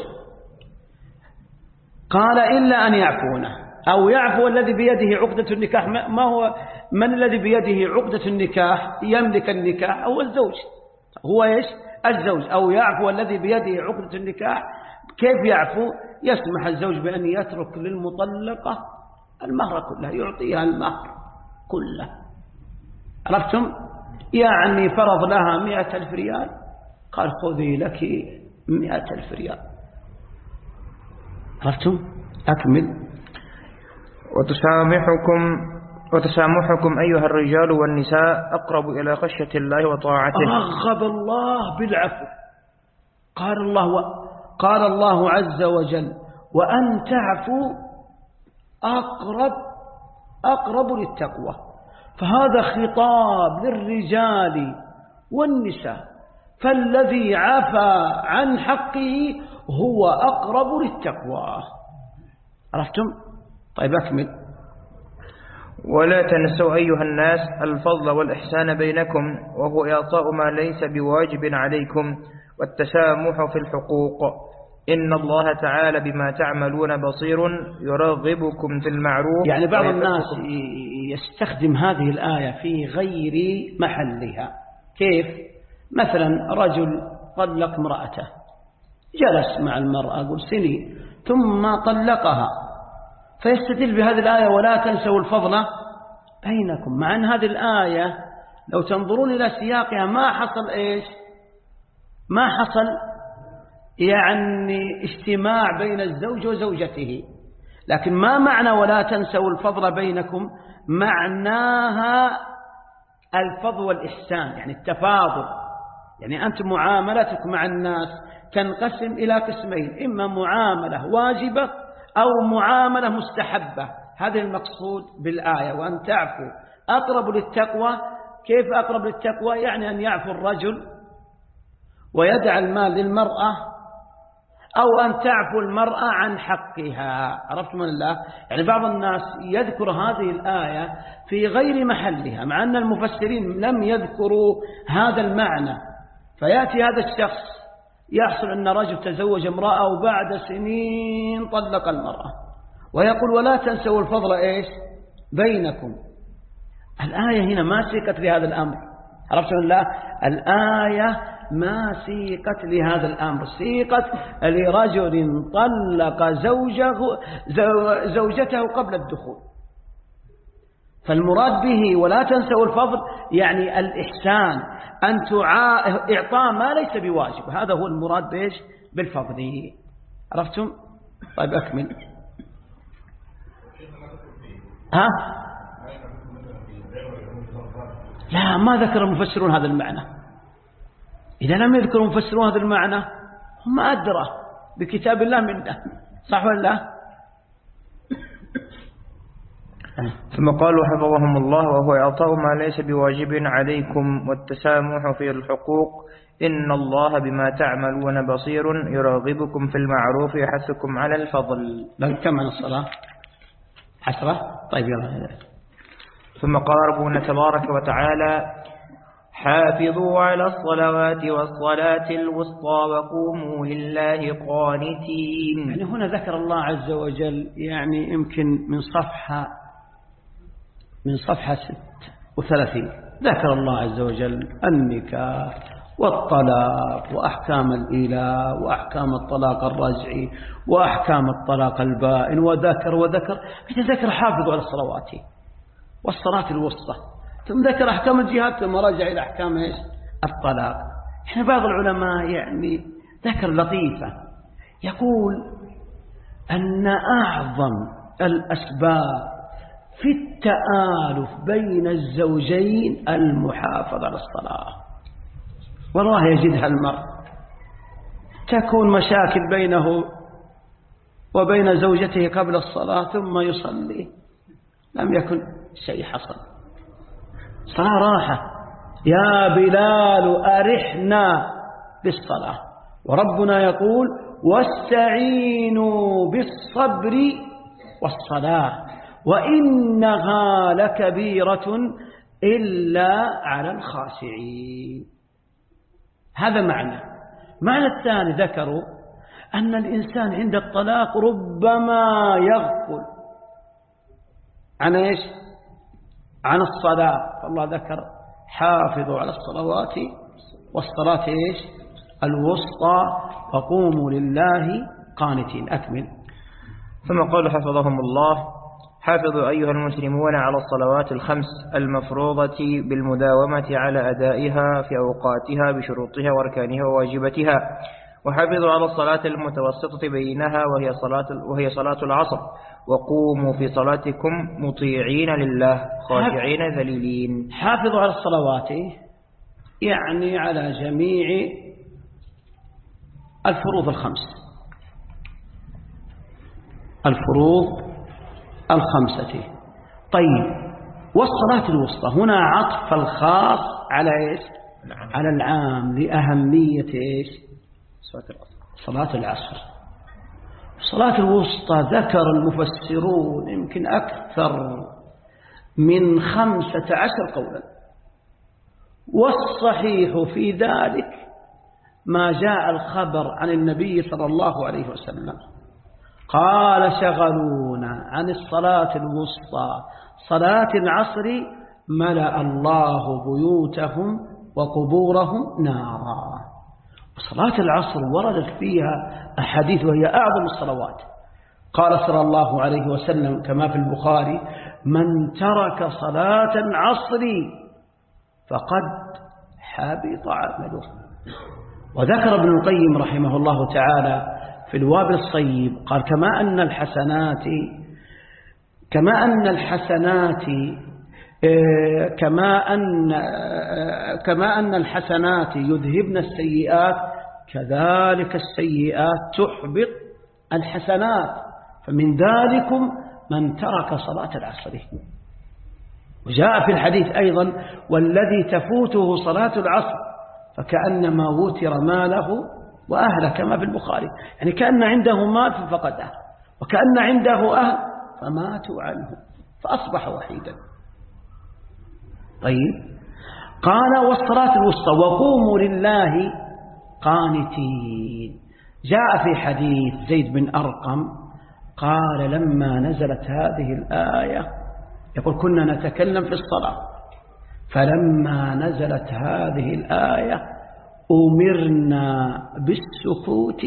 قال إلا أن يعفونه أو يعفو الذي بيده عقدة النكاح. ما هو من الذي بيده عقدة النكاح يملك النكاح؟ هو الزوج، هو إيش؟ الزوج. أو يعفو الذي بيده عقدة النكاح. كيف يعفو؟ يسمح الزوج بأن يترك للمطلقة المهر كله، يعطيها المهر كله. عرفتم؟ يعني فرض لها مئة ألف ريال، قال خذي لك مئة ألف ريال. عرفتم؟ أكمل. وتسامحكم وتسامحكم أيها الرجال والنساء أقرب إلى خشية الله وطاعته. رغب الله بالعفو. قال الله و... قال الله عز وجل: وأن تعفوا أقرب أقرب للتقوى. فهذا خطاب للرجال والنساء، فالذي عفى عن حقه هو أقرب للتقوى. عرفتم؟ طيب أكمل. ولا تنسوا أيها الناس الفضل والإحسان بينكم، وهو إعطاء ما ليس بواجب عليكم، والتسامح في الحقوق. إن الله تعالى بما تعملون بصير يرغبكم في المعروف. يعني بعض الناس يستخدم هذه الآية في غير محلها. كيف؟ مثلا رجل طلق امرأته، جلس مع المرأة قل سنين ثم طلقها، فيستدل بهذه الآية ولا تنسوا الفضل بينكم، مع أن هذه الآية لو تنظرون إلى سياقها ما حصل إيش؟ ما حصل يعني اجتماع بين الزوج وزوجته. لكن ما معنى ولا تنسوا الفضل بينكم؟ معناها الفضل والإحسان، يعني التفاضل. يعني أنت معاملتك مع الناس تنقسم إلى قسمين: إما معاملة واجبة أو معاملة مستحبة. هذا المقصود بالآية. وأن تعفو أقرب للتقوى. كيف أقرب للتقوى؟ يعني أن يعفو الرجل ويدع المال للمرأة، أو أن تعفو المرأة عن حقها. عرفتم من الله؟ يعني بعض الناس يذكر هذه الآية في غير محلها، مع أن المفسرين لم يذكروا هذا المعنى. فيأتي هذا الشخص يحصل أن رجل تزوج امرأة وبعد سنين طلق المرأة، ويقول ولا تنسوا الفضل إيش؟ بينكم. الآية هنا ما سيقت لهذا الأمر. عرفتم من الله؟ الآية ما سيقت لهذا الأمر، سيقت لرجل طلق زوجه زوجته قبل الدخول. فالمراد به ولا تنسوا الفضل يعني الإحسان، أن إعطاء ما ليس بواجب. هذا هو المراد بإيش؟ بالفضل. عرفتم؟ طيب أكمل. ها؟ لا، ما ذكر المفسرون هذا المعنى. إذا لم يذكر المفسرون هذا المعنى هم أدرى بكتاب الله منه. صح ولا لا؟ ثم قالوا حفظهم الله: وهو إعطاء ما ليس بواجب عليكم والتسامح في الحقوق، إن الله بما تعملون بصير، يراغبكم في المعروف يحثكم على الفضل. بل كم عن الصلاة؟ عشرة. طيب يلا. ثم قال ربنا تبارك وتعالى: حافظوا على الصلوات والصلاة الوسطى وقوموا لله قانتين. يعني هنا ذكر الله عز وجل، يعني يمكن من صفحة من صفحة ست وثلاثين ذكر الله عز وجل النكاح والطلاق وأحكام الإيلاء وأحكام الطلاق الرجعي وأحكام الطلاق البائن، وذكر وذكر ذكر حافظوا على الصلوات والصلاة الوسطى، ثم ذكر أحكام الجهاد، ثم رجع إلى أحكام إيش؟ الطلاق. إحنا بعض العلماء يعني ذكر لطيفة، يقول أن أعظم الأسباب في التآلف بين الزوجين المحافظة على الصلاة. والله يجدها المرء تكون مشاكل بينه وبين زوجته قبل الصلاة ثم يصلي لم يكن شيء حصل، صلاة راحة. يا بلال أرحنا بالصلاة، وربنا يقول: واستعينوا بالصبر والصلاة وإنها لكبيرة إلا على الخاشعين. هذا معنى. معنى الثاني ذكروا أن الإنسان عند الطلاق ربما يغفل عن إيش؟ عن الصلاة، فالله ذكر: حافظوا على الصلوات والصلاة إيش؟ الوسطى وقوموا لله قانتين. أكمل. ثم قال حفظهم الله: حافظوا أيها المسلمون على الصلوات الخمس المفروضة بالمداومة على أدائها في أوقاتها بشروطها واركانها وواجبتها، وحافظوا على الصلاة المتوسطة بينها وهي صلاة وهي صلاة العصر، وقوموا في صلاتكم مطيعين لله خاشعين ذليلين. حافظوا على الصلوات يعني على جميع الفروض الخمس، الفروض الخمسة. طيب، والصلاة الوسطى هنا عطف الخاص على إيش؟ على العام لأهمية إيش؟ صلاة العصر. صلاة الوسطى ذكر المفسرون يمكن أكثر من خمسة عشر قولا، والصحيح في ذلك ما جاء الخبر عن النبي صلى الله عليه وسلم قال: شغلونا عن الصلاة الوسطى صلاة العصر ملأ الله بيوتهم وقبورهم نارا. صلاة العصر وردت فيها أحاديث وهي أعظم الصلوات. قال صلى الله عليه وسلم كما في البخاري: من ترك صلاة العصر فقد حبط عمله. وذكر ابن القيم رحمه الله تعالى في الوابل الصيب قال: كما أن الحسنات كما أن الحسنات كما أن كما أن الحسنات يذهبن السيئات، كذلك السيئات تحبط الحسنات، فمن ذلكم من ترك صلاة العصر. وجاء في الحديث أيضا: والذي تفوته صلاة العصر فكأنما وتر ماله وأهله، كما في البخاري. يعني كأن عنده مال ففقده، وكأن عنده أهل فماتوا عنه فأصبح وحيدا. طيب، قال: والصلاة الوسطى وقوموا لله قانتين. جاء في حديث زيد بن أرقم قال: لما نزلت هذه الآية، يقول: كنا نتكلم في الصلاة، فلما نزلت هذه الآية أمرنا بالسكوت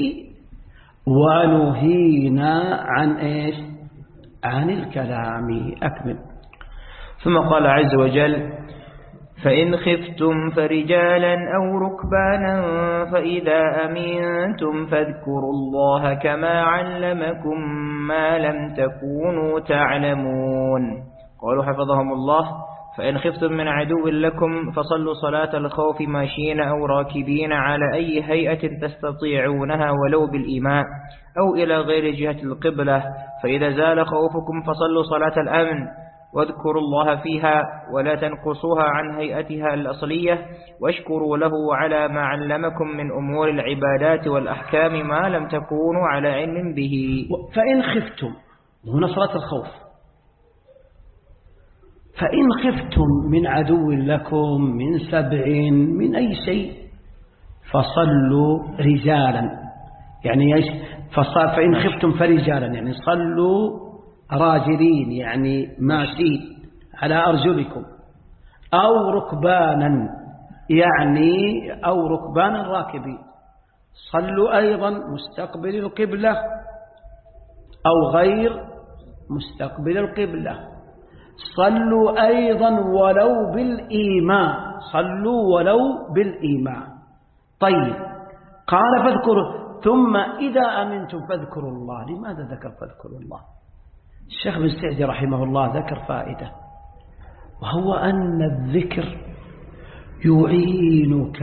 ونهينا عن إيش؟ عن الكلام. أكمل. ثم قال عز وجل: فإن خفتم فرجالا أو ركبانا فإذا أمنتم فاذكروا الله كما علمكم ما لم تكونوا تعلمون. قالوا حفظهم الله: فإن خفتم من عدو لكم فصلوا صلاة الخوف ماشيين أو راكبين على أي هيئة تستطيعونها ولو بالإيماء أو إلى غير جهة القبلة، فإذا زال خوفكم فصلوا صلاة الأمن واذكروا الله فيها ولا تنقصوها عن هيئتها الأصلية، واشكروا له على ما علمكم من أمور العبادات والأحكام ما لم تكونوا على علم به. فإن خفتم، هنا صلاة الخوف، فإن خفتم من عدو لكم من سبع من أي شيء فصلوا رجالا، يعني ايش؟ فإن خفتم فرجالا، يعني صلوا راجلين، يعني ماشيين على أرجلكم، أو ركبانا، يعني أو ركبانا راكبين. صلوا أيضا مستقبل القبلة أو غير مستقبل القبلة. صلوا أيضا ولو بالإيماء، صلوا ولو بالإيماء. طيب، قال فاذكروا، ثم إذا أمنتم فاذكروا الله. لماذا ذكر فاذكروا الله؟ الشيخ بن سعدي رحمه الله ذكر فائدة، وهو أن الذكر يعينك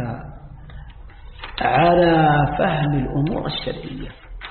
على فهم الأمور الشرعية.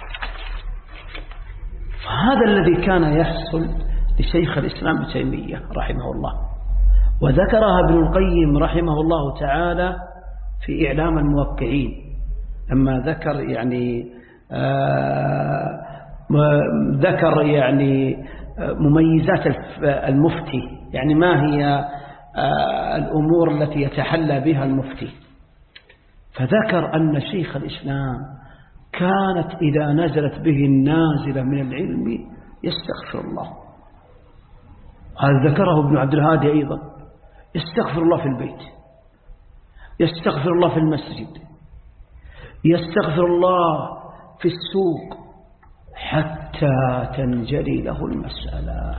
فهذا الذي كان يحصل لشيخ الإسلام ابن تيمية رحمه الله، وذكرها ابن القيم رحمه الله تعالى في إعلام الموقعين لما ذكر يعني آه ذكر يعني مميزات المفتي، يعني ما هي الأمور التي يتحلى بها المفتي. فذكر أن شيخ الإسلام كانت إذا نزلت به النازلة من العلم يستغفر الله. هذا ذكره ابن عبد الهادي أيضا، يستغفر الله في البيت، يستغفر الله في المسجد، يستغفر الله في السوق، حتى تنجلي له المسألة،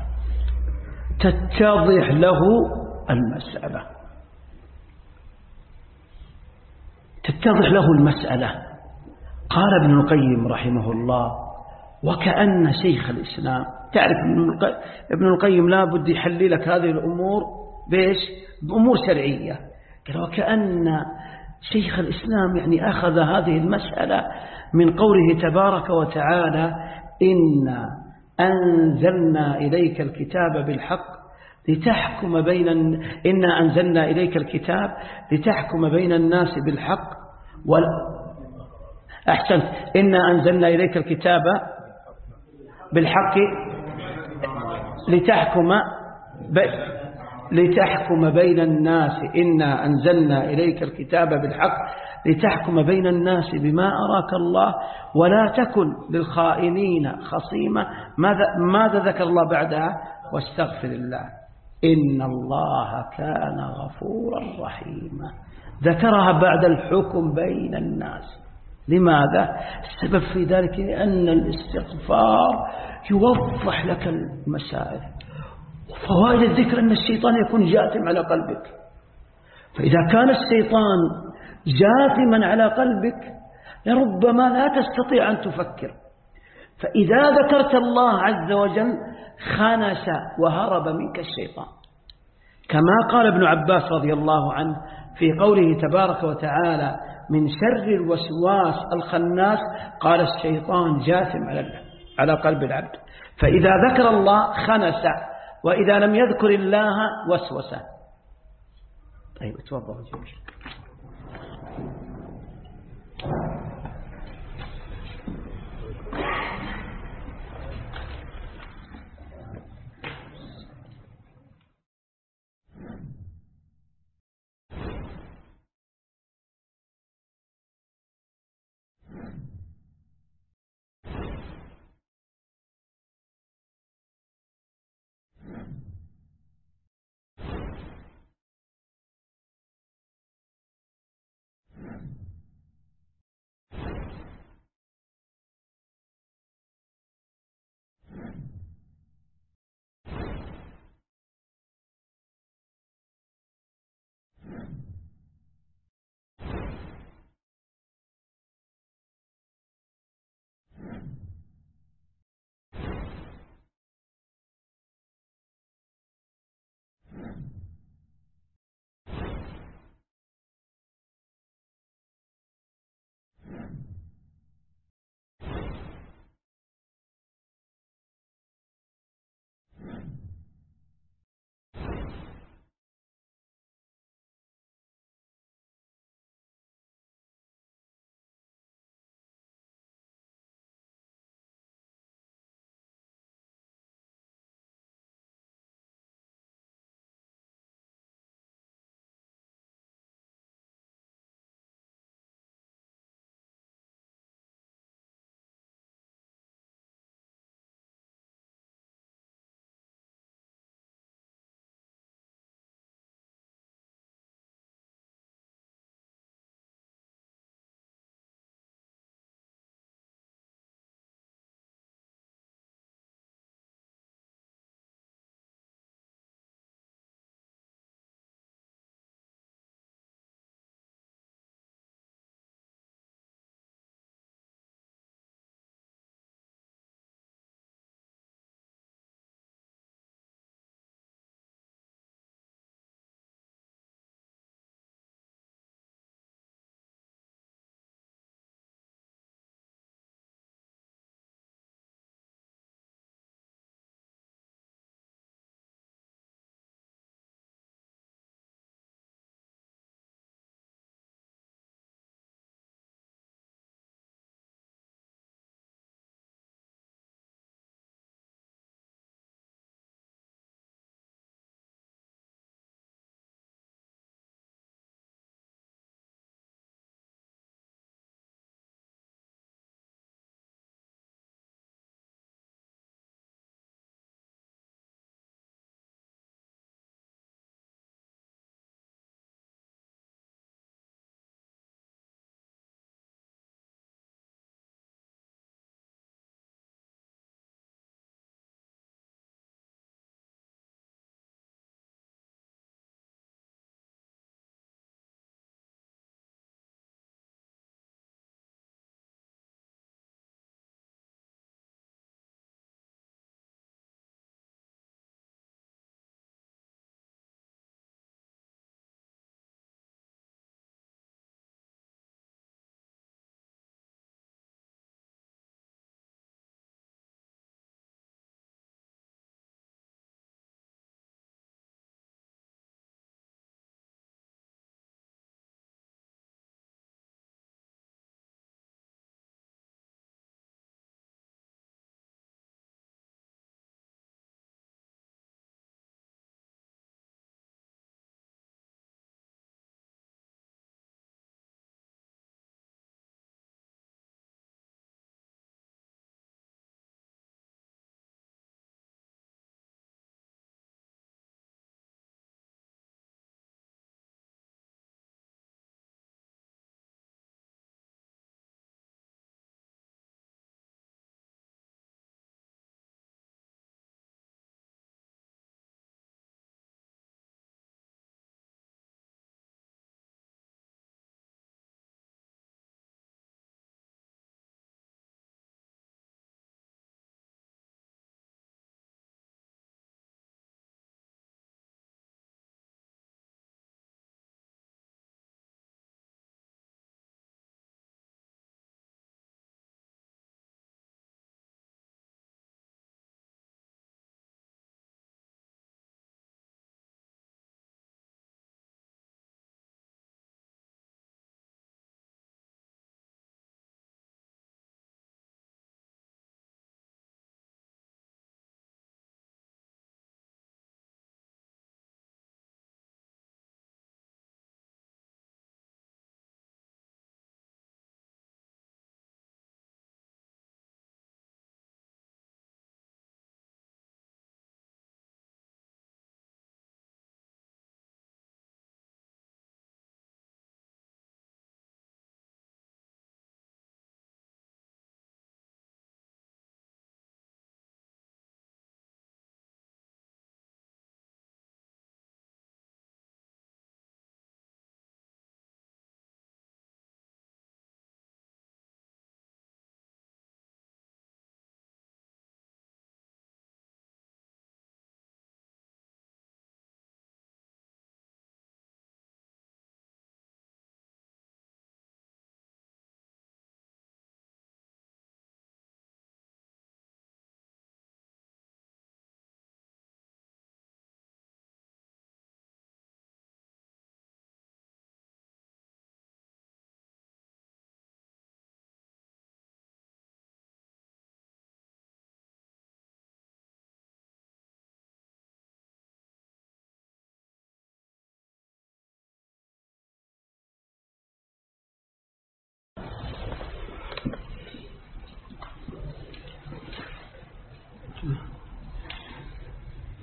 تتضح له المسألة، تتضح له المسألة. قال ابن القيم رحمه الله: وكأن شيخ الإسلام، تعرف ابن القيم لا بد يحلي لك هذه الأمور بإيش؟ بأمور شرعية. قال وكأن شيخ الإسلام يعني أخذ هذه المسألة من قوله تبارك وتعالى: إنا أنزلنا إليك الكتاب بالحق لتحكم بين إنا أنزلنا إليك الكتاب لتحكم بين الناس بالحق ولا أحسنت إنا أنزلنا إليك الكتاب بالحق لتحكم ب... لتحكم بين الناس إنا أنزلنا إليك الكتاب بالحق لتحكم بين الناس بما أراك الله ولا تكن للخائنين خصيما. ماذا, ماذا ذكر الله بعدها؟ واستغفر الله إن الله كان غفورا رحيما. ذكرها بعد الحكم بين الناس. لماذا؟ السبب في ذلك أن الاستغفار يوضح لك المسائل. وفوائد الذكر أن الشيطان يكون جاثم على قلبك، فإذا كان الشيطان جاثما على قلبك لربما لا تستطيع أن تفكر. فإذا ذكرت الله عز وجل خنس وهرب منك الشيطان، كما قال ابن عباس رضي الله عنه في قوله تبارك وتعالى: من شر الوسواس الخناس، قال الشيطان جاثم على قلب العبد. فإذا ذكر الله خنس، وإذا لم يذكر الله وسوس. طيب اتوضأ.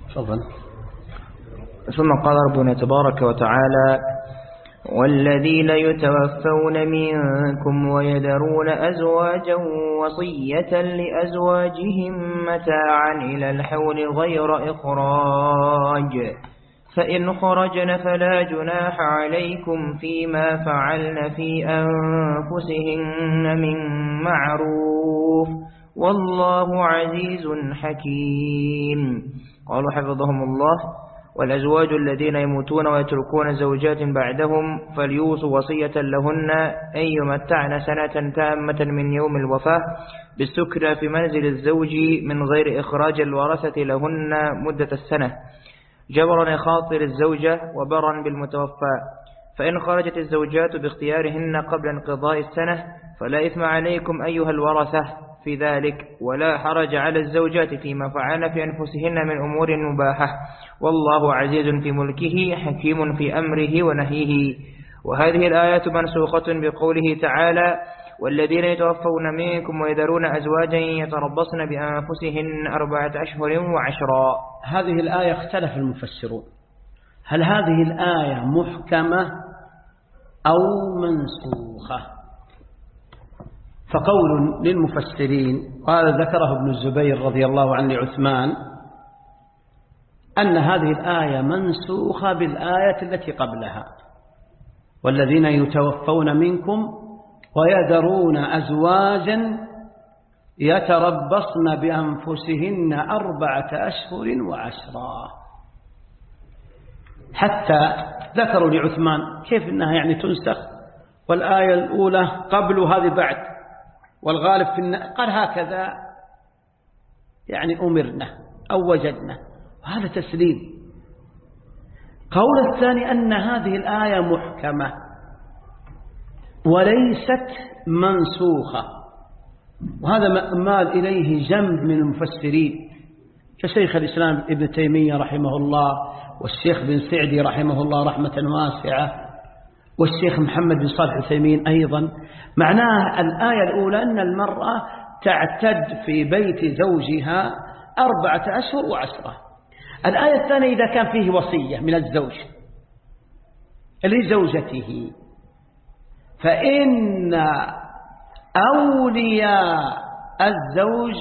تفضل. ثم قال ربنا تبارك وتعالى: والذين يتوفون منكم ويذرون أزواجا وصية لأزواجهم متاعا إلى الحول غير إخراج، فإن خرجن فلا جناح عليكم فيما فعلن في أنفسهن من معروف، والله عزيز حكيم. قالوا حفظهم الله: والأزواج الذين يموتون ويتركون زوجات بعدهم فليوصوا وصية لهن أن يمتعن سنة تامة من يوم الوفاة بالسكنى في منزل الزوج من غير إخراج الورثة لهن مدة السنة، جبرا خاطر الزوجة وبرا بالمتوفى. فإن خرجت الزوجات باختيارهن قبل انقضاء السنة فلا إثم عليكم أيها الورثة في ذلك، ولا حرج على الزوجات فيما فعلن في أنفسهن من أمور مباحة، والله عزيز في ملكه حكيم في أمره ونهيه. وهذه الآيات منسوخة بقوله تعالى: والذين يتوفون منكم ويذرون أزواجا يتربصن بأنفسهن أربعة أشهر وعشرا. هذه الآية اختلف المفسرون، هل هذه الآية محكمة أو منسوخة؟ فقول للمفسرين، قال ذكره ابن الزبير رضي الله عنه لعثمان، أن هذه الآية منسوخة بالآية التي قبلها: والذين يتوفون منكم ويذرون أزواجا يتربصن بأنفسهن أربعة أشهر وعشرا. حتى ذكروا لعثمان كيف إنها يعني تنسخ، والآية الأولى قبل وهذه بعد، والغالب في النقل قال هكذا يعني أمرنا أو وجدنا، وهذا تسليم. قول الثاني أن هذه الآية محكمة وليست منسوخة، وهذا مال إليه جنب من المفسرين كشيخ الإسلام ابن تيمية رحمه الله، والشيخ بن سعدي رحمه الله رحمة واسعة، والشيخ محمد بن صالح العثيمين أيضا. معناها الآية الأولى أن المرأة تعتد في بيت زوجها أربعة أشهر وعشرة. الآية الثانية إذا كان فيه وصية من الزوج لزوجته، فإن أولياء الزوج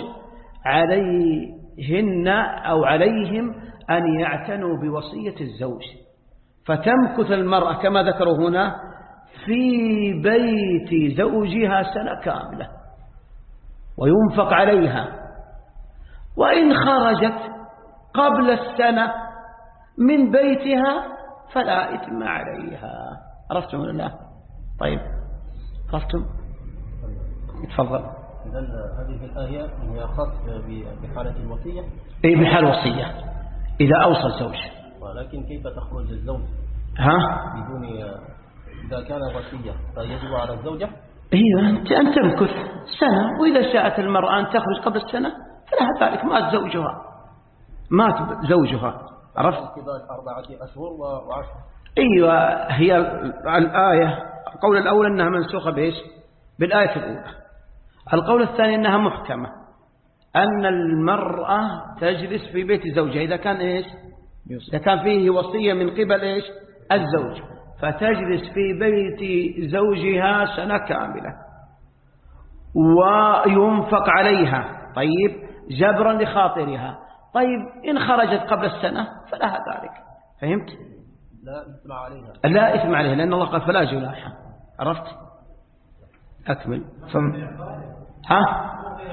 عليهن أو عليهم أن يعتنوا بوصية الزوج، فتمكث المرأة كما ذكروا هنا في بيت زوجها سنة كاملة وينفق عليها، وإن خرجت قبل السنة من بيتها فلا إثم عليها. عرفتم ولا لا؟ طيب عرفتم؟ تفضل. إذن هذه الآية هي خاصة بحالة الوصية؟ أي بحال الوصية إذا أوصى الزوج. ولكن كيف تخرج الزوج ها؟ بدون إذا كان وصية فيجب على الزوجة؟ أيوة، أنت أن تمكث سنة، وإذا شاءت المرأة أن تخرج قبل السنة فلها ذلك، مات زوجها مات زوجها. عرفت؟ أربعة أشهر وعشر. أيوة، هي الآية القول الأول أنها منسوخة بإيش؟ بالآية الأولى. القول الثاني أنها محكمة، أن المرأة تجلس في بيت زوجها إذا كان إيش؟ إذا كان فيه وصية من قبل إيش؟ الزوج، فتجلس في بيت زوجها سنة كاملة وينفق عليها، طيب جبرا لخاطرها. طيب إن خرجت قبل السنة فلها ذلك. فهمت؟ لا إثم عليها. لا إثم عليها، لأن الله قال فلا جناح. عرفت؟ أكمل. ثم ها؟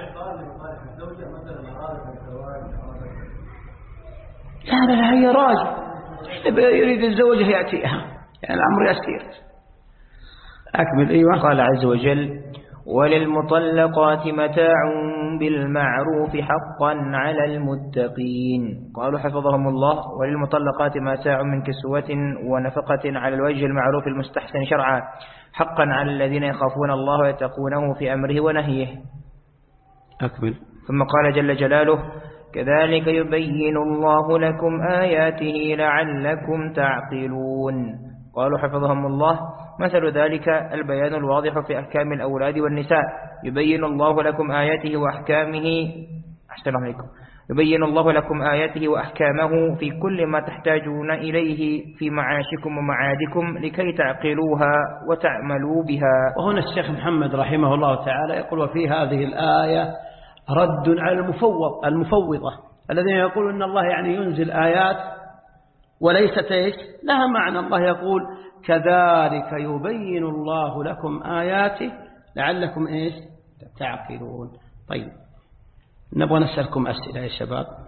لا لا هي راجل يريد الزوجة يأتيها، يعني الأمر يسير. أكمل. أيوة. قال عز وجل: وللمطلقات متاع بالمعروف حقا على المتقين. قالوا حفظهم الله: وللمطلقات متاع من كسوة ونفقة على الوجه المعروف المستحسن شرعا حقا على الذين يخافون الله ويتقونه في أمره ونهيه. أكمل. ثم قال جل جلاله: كذلك يبين الله لكم آياته لعلكم تعقلون. قالوا حفظهم الله: مثل ذلك البيان الواضح في أحكام الأولاد والنساء، يبين الله لكم آياته وأحكامه أحسن عليكم يبين الله لكم آياته وأحكامه في كل ما تحتاجون إليه في معاشكم ومعادكم لكي تعقلوها وتعملوا بها. وهنا الشيخ محمد رحمه الله تعالى يقول وفي هذه الآية رد على المفوض المفوضة الذين يقولون أن الله يعني ينزل آيات وليست إيش لها معنى. الله يقول كذلك يبين الله لكم آياته لعلكم إيش تعقلون. طيب نبغى نسألكم أسئلة يا شباب.